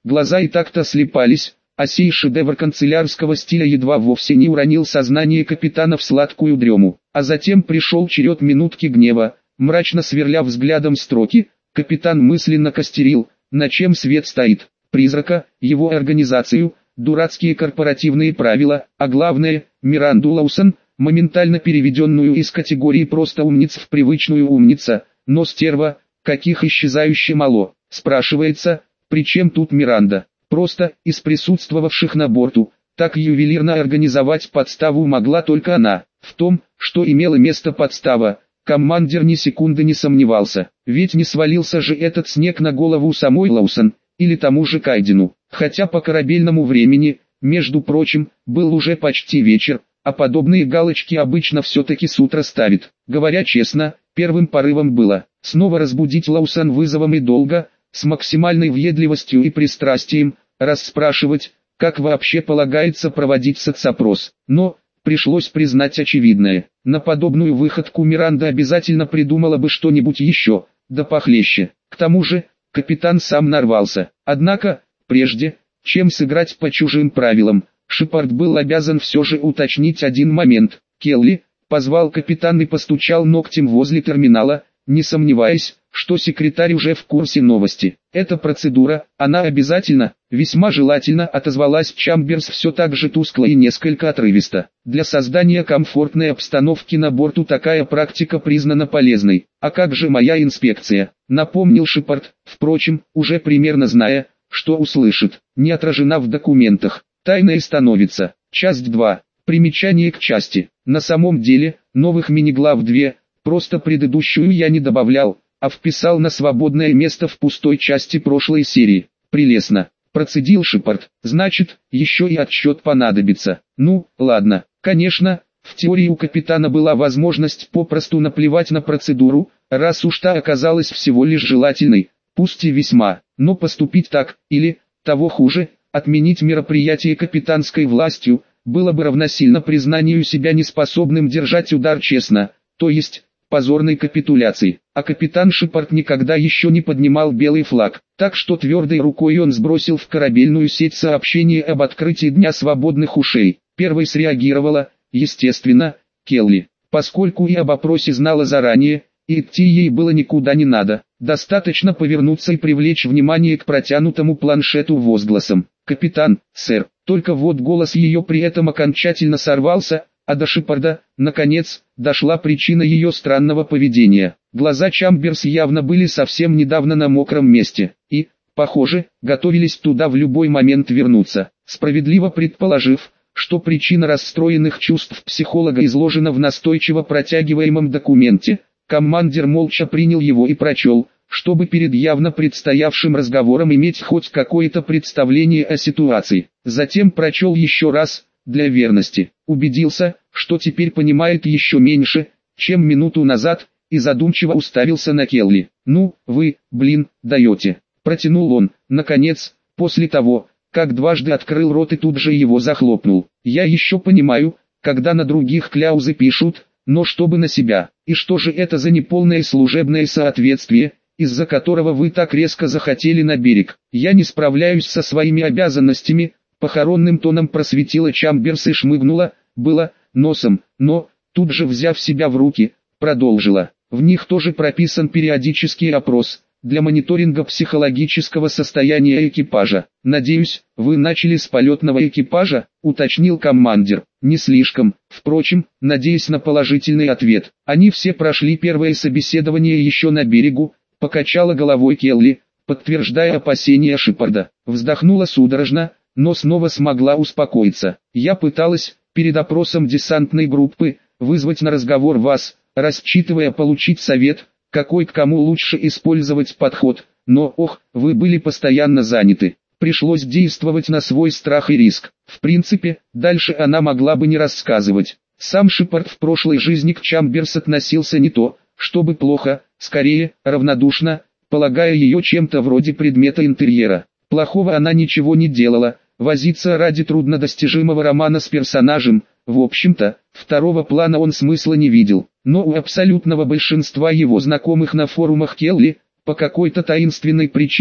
глаза и так-то слепались, а сей шедевр канцелярского стиля едва вовсе не уронил сознание капитана в сладкую дрему. А затем пришел черед минутки гнева, мрачно сверля взглядом строки, капитан мысленно костерил, на чем свет стоит, призрака, его организацию, дурацкие корпоративные правила, а главное, Миранду Лоусон, моментально переведенную из категории просто умниц в привычную умница, но стерва, каких исчезающе мало. Спрашивается, при чем тут Миранда? Просто, из присутствовавших на борту, так ювелирно организовать подставу могла только она. В том, что имела место подстава, командир ни секунды не сомневался, ведь не свалился же этот снег на голову самой Лоусон, или тому же Кайдену. Хотя по корабельному времени, между прочим, был уже почти вечер, а подобные галочки обычно все-таки с утра ставит. Говоря честно, первым порывом было снова разбудить Лоусон вызовом и долго, с максимальной въедливостью и пристрастием, расспрашивать, как вообще полагается проводить соцопрос. Но, пришлось признать очевидное, на подобную выходку Миранда обязательно придумала бы что-нибудь еще, да похлеще. К тому же, капитан сам нарвался. Однако, прежде, чем сыграть по чужим правилам, Шепард был обязан все же уточнить один момент. «Келли», — позвал капитан и постучал ногтем возле терминала, не сомневаясь, что секретарь уже в курсе новости. «Эта процедура, она обязательно, весьма желательно», — отозвалась Чамберс все так же тускло и несколько отрывисто. «Для создания комфортной обстановки на борту такая практика признана полезной. А как же моя инспекция?» — напомнил Шепард, впрочем, уже примерно зная, что услышит. «Не отражена в документах. Тайной становится». Часть два. Примечание к части. На самом деле, новых мини-глав две, просто предыдущую я не добавлял, а вписал на свободное место в пустой части прошлой серии. «Прелестно», — процедил Шепард. «Значит, еще и отсчет понадобится. Ну, ладно, конечно, в теории у капитана была возможность попросту наплевать на процедуру, раз уж та оказалась всего лишь желательной, пусть и весьма, но поступить так, или, того хуже, отменить мероприятие капитанской властью, было бы равносильно признанию себя неспособным держать удар честно, то есть, позорной капитуляции. А капитан Шепард никогда еще не поднимал белый флаг, так что твердой рукой он сбросил в корабельную сеть сообщение об открытии Дня свободных ушей. Первой среагировала, естественно, Келли, поскольку и об опросе знала заранее, и идти ей было никуда не надо. Достаточно повернуться и привлечь внимание к протянутому планшету возгласом «Капитан, сэр». Только вот голос ее при этом окончательно сорвался, а до Шепарда, наконец, дошла причина ее странного поведения. Глаза Чамберс явно были совсем недавно на мокром месте, и, похоже, готовились туда в любой момент вернуться. Справедливо предположив, что причина расстроенных чувств психолога изложена в настойчиво протягиваемом документе, командир молча принял его и прочел, чтобы перед явно предстоявшим разговором иметь хоть какое-то представление о ситуации. Затем прочел еще раз, для верности, убедился, что теперь понимает еще меньше, чем минуту назад, и задумчиво уставился на Келли. «Ну, вы, блин, даете», — протянул он, наконец, после того, как дважды открыл рот и тут же его захлопнул. «Я еще понимаю, когда на других кляузы пишут, но чтобы на себя. И что же это за неполное служебное соответствие, из-за которого вы так резко захотели на берег? Я не справляюсь со своими обязанностями», — похоронным тоном просветила Чамберс и шмыгнула, было, носом, но, тут же взяв себя в руки, продолжила. «В них тоже прописан периодический опрос, для мониторинга психологического состояния экипажа. Надеюсь, вы начали с полетного экипажа», — уточнил командир. «Не слишком, впрочем, надеясь на положительный ответ. Они все прошли первое собеседование еще на берегу», — покачала головой Келли, подтверждая опасения Шепарда. Вздохнула судорожно, но снова смогла успокоиться. «Я пыталась, перед опросом десантной группы, вызвать на разговор вас, рассчитывая получить совет, какой к кому лучше использовать подход, но, ох, вы были постоянно заняты. Пришлось действовать на свой страх и риск». В принципе, дальше она могла бы не рассказывать. Сам Шепард в прошлой жизни к Чамберс относился не то, чтобы плохо, скорее, равнодушно, полагая ее чем-то вроде предмета интерьера. Плохого она ничего не делала, возиться ради труднодостижимого романа с персонажем, в общем-то, второго плана он смысла не видел. Но у абсолютного большинства его знакомых на форумах Келли, по какой-то таинственной причине,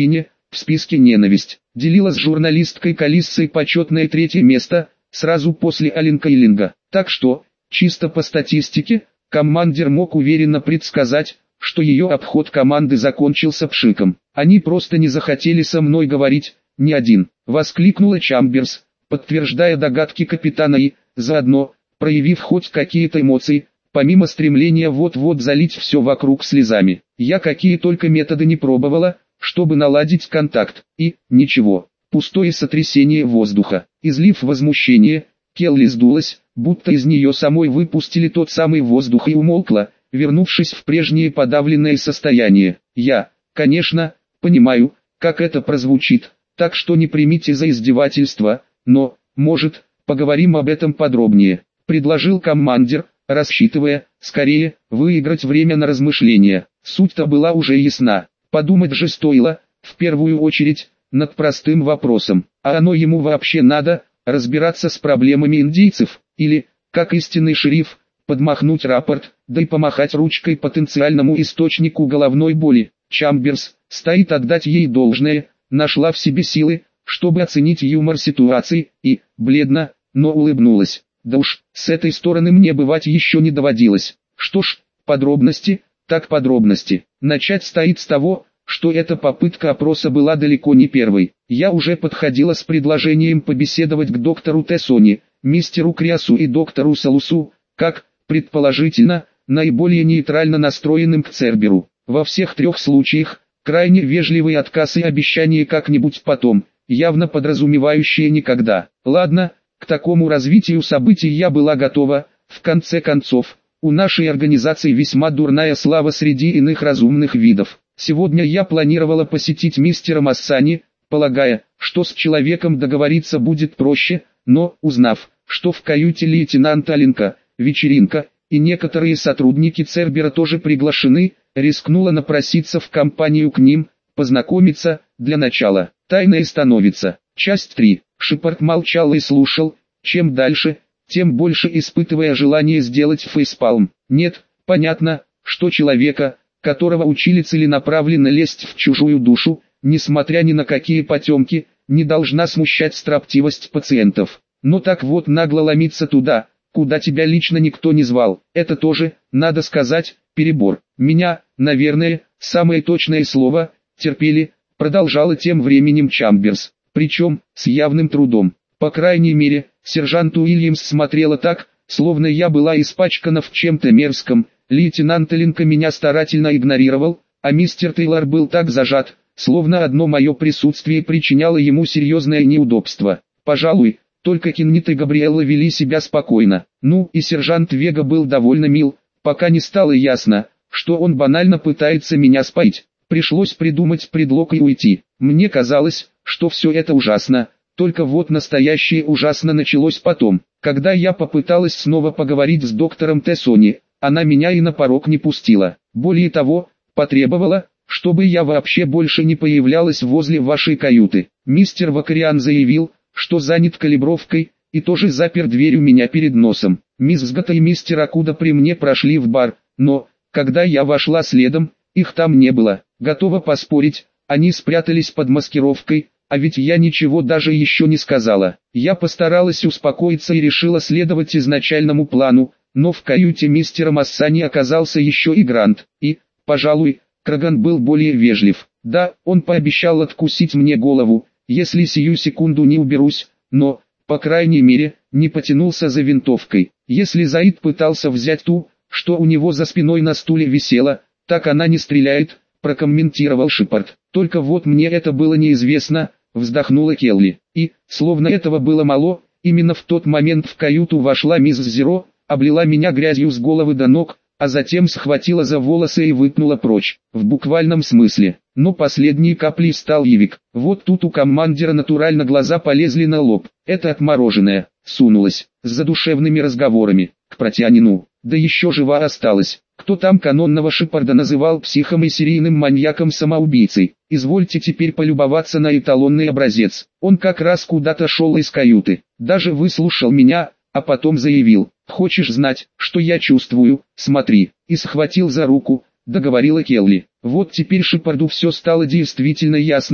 в списке ненависть. Делила с журналисткой Калиссой почетное третье место, сразу после Ален Кейлинга. Так что, чисто по статистике, командир мог уверенно предсказать, что ее обход команды закончился пшиком. Они просто не захотели со мной говорить, ни один, воскликнула Чамберс, подтверждая догадки капитана и, заодно, проявив хоть какие-то эмоции, помимо стремления вот-вот залить все вокруг слезами. Я какие только методы не пробовала, чтобы наладить контакт, и, ничего, пустое сотрясение воздуха. Излив возмущение, Келли сдулась, будто из нее самой выпустили тот самый воздух и умолкла, вернувшись в прежнее подавленное состояние. Я, конечно, понимаю, как это прозвучит, так что не примите за издевательство, но, может, поговорим об этом подробнее, предложил командир, рассчитывая, скорее, выиграть время на размышления. Суть-то была уже ясна. Подумать же стоило, в первую очередь, над простым вопросом, а оно ему вообще надо, разбираться с проблемами индейцев, или, как истинный шериф, подмахнуть рапорт, да и помахать ручкой потенциальному источнику головной боли. Чамберс, стоит отдать ей должное, нашла в себе силы, чтобы оценить юмор ситуации, и, бледно, но улыбнулась. Да уж, с этой стороны мне бывать еще не доводилось. Что ж, подробности, так подробности. Начать стоит с того, что эта попытка опроса была далеко не первой. Я уже подходила с предложением побеседовать к доктору Тессони, мистеру Криасу и доктору Салусу, как, предположительно, наиболее нейтрально настроенным к Церберу. Во всех трех случаях, крайне вежливый отказ и обещание как-нибудь потом, явно подразумевающее никогда. Ладно, к такому развитию событий я была готова, в конце концов, у нашей организации весьма дурная слава среди иных разумных видов. Сегодня я планировала посетить мистера Массани, полагая, что с человеком договориться будет проще, но, узнав, что в каюте лейтенанта Алленка, вечеринка, и некоторые сотрудники Цербера тоже приглашены, рискнула напроситься в компанию к ним, познакомиться, для начала. Тайное становится. Часть три. Шепард молчал и слушал, чем дальше, тем больше испытывая желание сделать фейспалм. Нет, понятно, что человека, которого учили целенаправленно лезть в чужую душу, несмотря ни на какие потемки, не должна смущать строптивость пациентов. Но так вот нагло ломиться туда, куда тебя лично никто не звал, это тоже, надо сказать, перебор. Меня, наверное, самое точное слово, терпели, продолжала тем временем Чамберс, причем, с явным трудом. По крайней мере, сержант Уильямс смотрела так, словно я была испачкана в чем-то мерзком. Лейтенант Алленка меня старательно игнорировал, а мистер Тейлор был так зажат, словно одно мое присутствие причиняло ему серьезное неудобство. Пожалуй, только Кеннет и Габриэлла вели себя спокойно. Ну и сержант Вега был довольно мил, пока не стало ясно, что он банально пытается меня споить. Пришлось придумать предлог и уйти. Мне казалось, что все это ужасно, только вот настоящее ужасно началось потом, когда я попыталась снова поговорить с доктором Тессони. Она меня и на порог не пустила. Более того, потребовала, чтобы я вообще больше не появлялась возле вашей каюты. Мистер Вакариан заявил, что занят калибровкой, и тоже запер дверь у меня перед носом. Мисс Сгата и мистер Акуда при мне прошли в бар, но, когда я вошла следом, их там не было. Готова поспорить, они спрятались под маскировкой, а ведь я ничего даже еще не сказала. Я постаралась успокоиться и решила следовать изначальному плану, но в каюте мистера Массани оказался еще и Грант, и, пожалуй, Краган был более вежлив. Да, он пообещал откусить мне голову, если сию секунду не уберусь, но, по крайней мере, не потянулся за винтовкой. Если Заид пытался взять ту, что у него за спиной на стуле висела, так она не стреляет, прокомментировал Шепард. Только вот мне это было неизвестно, вздохнула Келли. И, словно этого было мало, именно в тот момент в каюту вошла мисс Зеро, облила меня грязью с головы до ног, а затем схватила за волосы и выпнула прочь, в буквальном смысле. Но последней каплей стал Ивик. Вот тут у командира натурально глаза полезли на лоб. Это отмороженное, сунулась, с задушевными разговорами, к протянину, да еще жива осталась. Кто там канонного Шепарда называл психом и серийным маньяком-самоубийцей? Извольте теперь полюбоваться на эталонный образец. Он как раз куда-то шел из каюты, даже выслушал меня, а потом заявил: «Хочешь знать, что я чувствую? Смотри», и схватил за руку, договорила Келли. Вот теперь Шепарду все стало действительно ясно,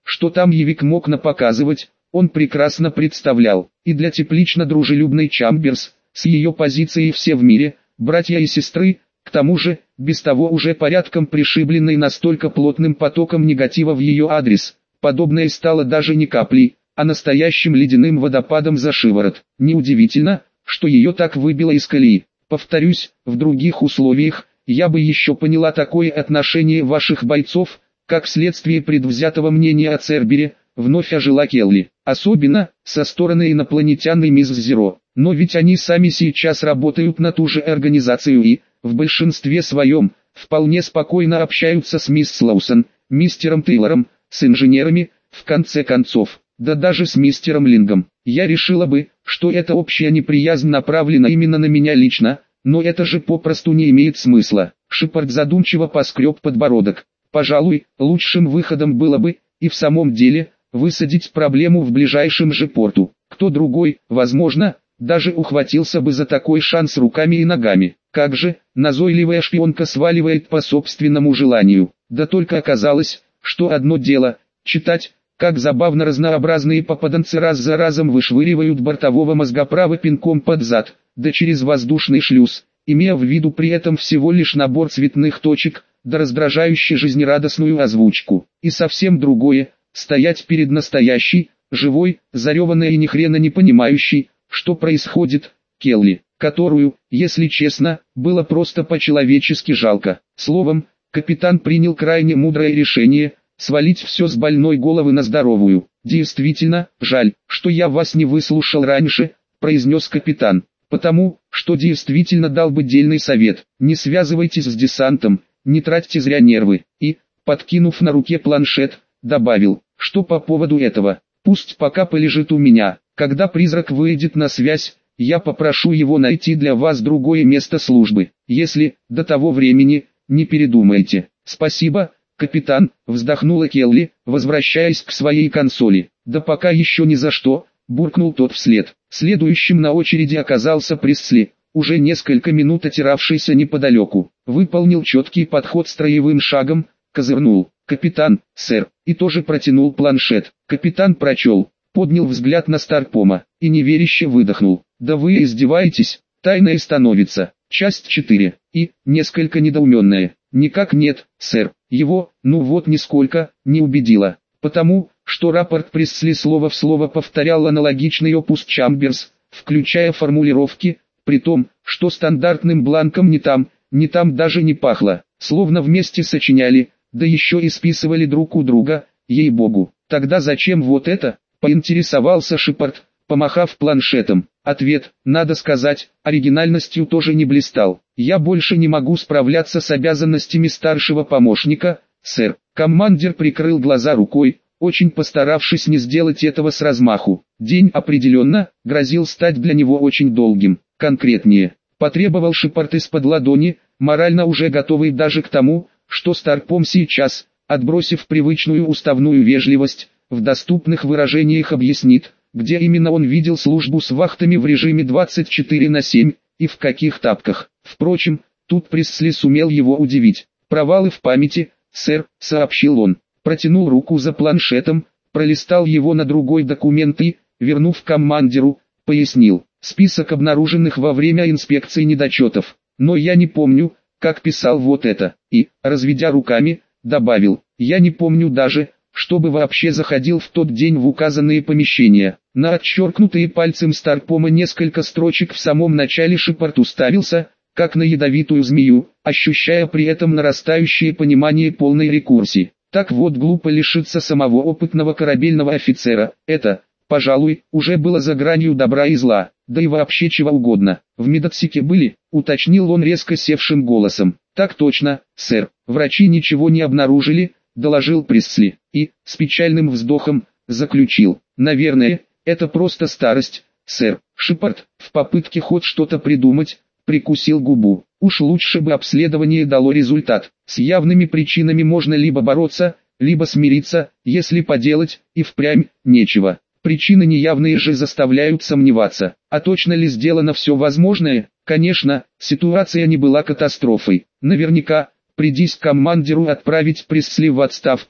что там Евик мог напоказывать, он прекрасно представлял. И для теплично-дружелюбной Чамберс, с ее позицией все в мире, братья и сестры, к тому же, без того уже порядком пришибленной настолько плотным потоком негатива в ее адрес, подобное стало даже не каплей, а настоящим ледяным водопадом за шиворот. Неудивительно, что ее так выбило из колеи. Повторюсь, в других условиях, я бы еще поняла такое отношение ваших бойцов, как следствие предвзятого мнения о Цербере, вновь ожила Келли. Особенно, со стороны инопланетян и мисс Зеро. Но ведь они сами сейчас работают на ту же организацию и, в большинстве своем, вполне спокойно общаются с мисс Слоусон, мистером Тейлором, с инженерами, в конце концов, да даже с мистером Лингом. Я решила бы, что эта общая неприязнь направлена именно на меня лично, но это же попросту не имеет смысла. Шепард задумчиво поскреб подбородок. Пожалуй, лучшим выходом было бы, и в самом деле, высадить проблему в ближайшем же порту. Кто другой, возможно, даже ухватился бы за такой шанс руками и ногами. Как же, назойливая шпионка сваливает по собственному желанию. Да только оказалось, что одно дело – читать, как забавно разнообразные попаданцы раз за разом вышвыривают бортового мозгоправа пинком под зад, да через воздушный шлюз, имея в виду при этом всего лишь набор цветных точек, да раздражающе жизнерадостную озвучку. И совсем другое – стоять перед настоящей, живой, зареванной и ни хрена не понимающей, что происходит, Келли, которую, если честно, было просто по-человечески жалко. Словом, капитан принял крайне мудрое решение – свалить все с больной головы на здоровую. «Действительно, жаль, что я вас не выслушал раньше», – произнес капитан, «потому, что действительно дал бы дельный совет. Не связывайтесь с десантом, не тратьте зря нервы». И, подкинув на руке планшет, добавил, что по поводу этого, пусть пока полежит у меня. Когда призрак выйдет на связь, я попрошу его найти для вас другое место службы. Если, до того времени, не передумаете. «Спасибо, капитан», — вздохнула Келли, возвращаясь к своей консоли. «Да пока еще ни за что», — буркнул тот вслед. Следующим на очереди оказался Пресли, уже несколько минут отиравшийся неподалеку. Выполнил четкий подход строевым шагом, козырнул. «Капитан, сэр», и тоже протянул планшет. Капитан прочел, поднял взгляд на Старпома и неверяще выдохнул. «Да вы издеваетесь, тайное становится». Часть четыре. И, несколько недоуменная. «Никак нет, сэр». Его, ну вот нисколько, не убедило. Потому, что рапорт Пресли слово в слово повторял аналогичный опус Чамберс, включая формулировки, при том, что стандартным бланком ни там, ни там даже не пахло. Словно вместе сочиняли, да еще и списывали друг у друга, ей-богу. «Тогда зачем вот это?» — поинтересовался Шепард, помахав планшетом. Ответ, надо сказать, оригинальностью тоже не блистал. «Я больше не могу справляться с обязанностями старшего помощника, сэр». Командир прикрыл глаза рукой, очень постаравшись не сделать этого с размаху. День определенно грозил стать для него очень долгим. Конкретнее, потребовал Шепард из-под ладони, морально уже готовый даже к тому, что Старпом сейчас, отбросив привычную уставную вежливость, в доступных выражениях объяснит, где именно он видел службу с вахтами в режиме двадцать четыре на семь, и в каких тапках. Впрочем, тут Пресли сумел его удивить. «Провалы в памяти, сэр», — сообщил он. Протянул руку за планшетом, пролистал его на другой документ и, вернув командиру, пояснил. «Список обнаруженных во время инспекции недочетов. Но я не помню, как писал вот это». И, разведя руками, добавил. «Я не помню даже, чтобы вообще заходил в тот день в указанные помещения». На отчеркнутые пальцем Старпома несколько строчек в самом начале Шепард уставился, как на ядовитую змею, ощущая при этом нарастающее понимание полной рекурсии. Так вот, глупо лишиться самого опытного корабельного офицера. Это, пожалуй, уже было за гранью добра и зла, да и вообще чего угодно. «В медотсеке были?» — уточнил он резко севшим голосом. «Так точно, сэр. Врачи ничего не обнаружили», — доложил Пресли, и, с печальным вздохом, заключил. «Наверное, это просто старость, сэр». Шепард, в попытке хоть что-то придумать, прикусил губу. Уж лучше бы обследование дало результат. С явными причинами можно либо бороться, либо смириться, если поделать, и впрямь, нечего. Причины неявные же заставляют сомневаться. А точно ли сделано все возможное? Конечно, ситуация не была катастрофой. Наверняка, придись командиру отправить Пресли в отставку,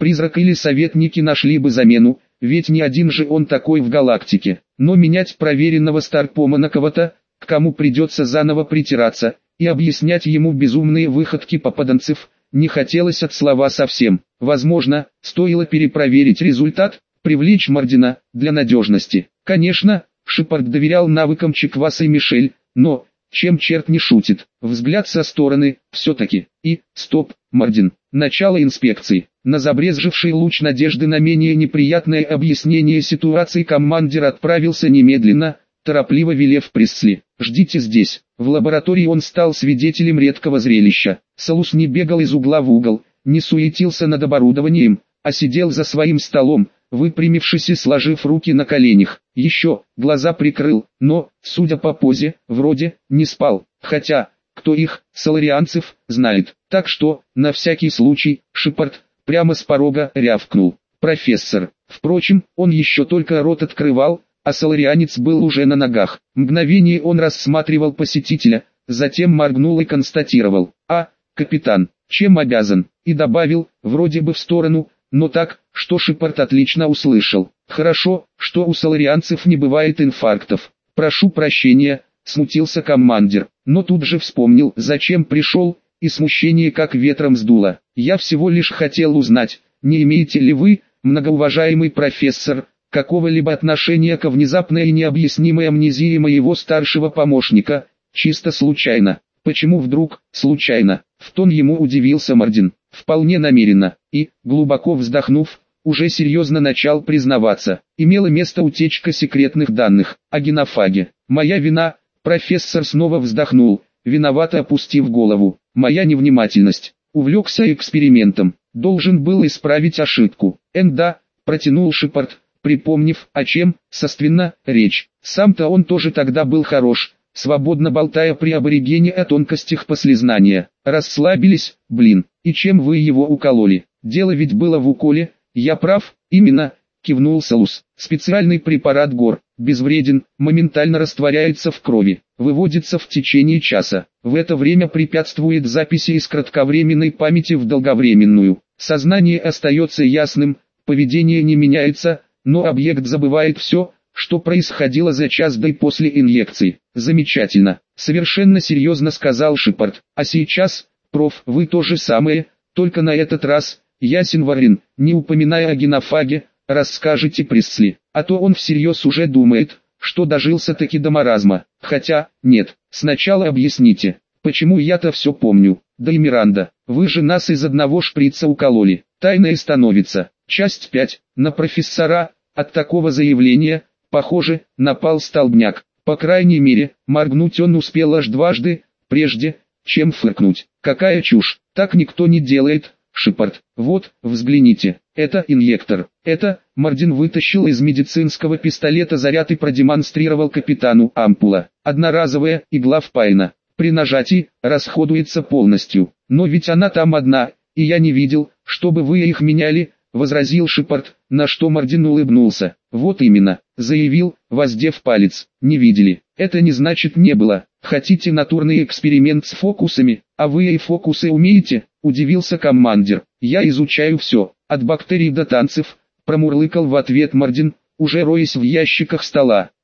Призрак или советники нашли бы замену, ведь не один же он такой в галактике. Но менять проверенного Старпома на кого-то, к кому придется заново притираться, и объяснять ему безумные выходки попаданцев, не хотелось от слова совсем. Возможно, стоило перепроверить результат, привлечь Мардина, для надежности. Конечно, Шепард доверял навыкам Чекваса и Мишель, но, чем черт не шутит, взгляд со стороны, все-таки, и, стоп, Мардин, начало инспекции. На забрезживший луч надежды на менее неприятное объяснение ситуации командир отправился немедленно, торопливо велев Пресли: «Ждите здесь». В лаборатории он стал свидетелем редкого зрелища. Салус не бегал из угла в угол, не суетился над оборудованием, а сидел за своим столом, выпрямившись и сложив руки на коленях. Еще, глаза прикрыл, но, судя по позе, вроде, не спал. Хотя, кто их, соларианцев, знает. Так что, на всякий случай, Шепард прямо с порога рявкнул: «Профессор». Впрочем, он еще только рот открывал, а соларианец был уже на ногах. Мгновение он рассматривал посетителя, затем моргнул и констатировал: «А, капитан, чем обязан?» И добавил, вроде бы в сторону, но так, что Шепард отлично услышал: «Хорошо, что у соларианцев не бывает инфарктов». «Прошу прощения», — смутился командир, но тут же вспомнил, зачем пришел, и смущение как ветром сдуло. «Я всего лишь хотел узнать, не имеете ли вы, многоуважаемый профессор, какого-либо отношения ко внезапной и необъяснимой амнезии моего старшего помощника, чисто случайно». «Почему вдруг, случайно?» — в тон ему удивился Мардин. «Вполне намеренно», и, глубоко вздохнув, уже серьезно начал признаваться. Имела место утечка секретных данных о генофаге. «Моя вина», — профессор снова вздохнул, виновато опустив голову. «Моя невнимательность. Увлекся экспериментом. Должен был исправить ошибку». «Энда», — протянул Шепард, припомнив, о чем, собственно, речь. Сам-то он тоже тогда был хорош, свободно болтая при аборигене о тонкостях послезнания. «Расслабились, блин, и чем вы его укололи? Дело ведь было в уколе, я прав?» «Именно», — кивнул Салус. «Специальный препарат ГОР, безвреден, моментально растворяется в крови, выводится в течение часа. В это время препятствует записи из кратковременной памяти в долговременную. Сознание остается ясным, поведение не меняется, но объект забывает все, что происходило за час до и после инъекции». «Замечательно», — совершенно серьезно сказал Шепард. «А сейчас, проф, вы то же самое, только на этот раз, ясен Варин, не упоминая о генофаге, расскажите Пресли, а то он всерьез уже думает, что дожился-таки до маразма. Хотя, нет, сначала объясните, почему я-то все помню. Да и Миранда, вы же нас из одного шприца укололи». Тайное становится. Часть пять. На профессора, от такого заявления, похоже, напал столбняк. По крайней мере, моргнуть он успел аж дважды, прежде, чем фыркнуть. «Какая чушь, так никто не делает, Шепард. Вот, взгляните, это инъектор». Это, Мардин вытащил из медицинского пистолета заряд и продемонстрировал капитану. «Ампула. Одноразовая игла впаяна. При нажатии, расходуется полностью. Но ведь она там одна, и я не видел, чтобы вы их меняли», — возразил Шепард, на что Мардин улыбнулся. «Вот именно», — заявил, воздев палец. «Не видели. Это не значит не было. Хотите натурный эксперимент с фокусами, а вы и фокусы умеете?» — удивился командир. «Я изучаю все, от бактерий до танцев», — промурлыкал в ответ Мардин, уже роясь в ящиках стола.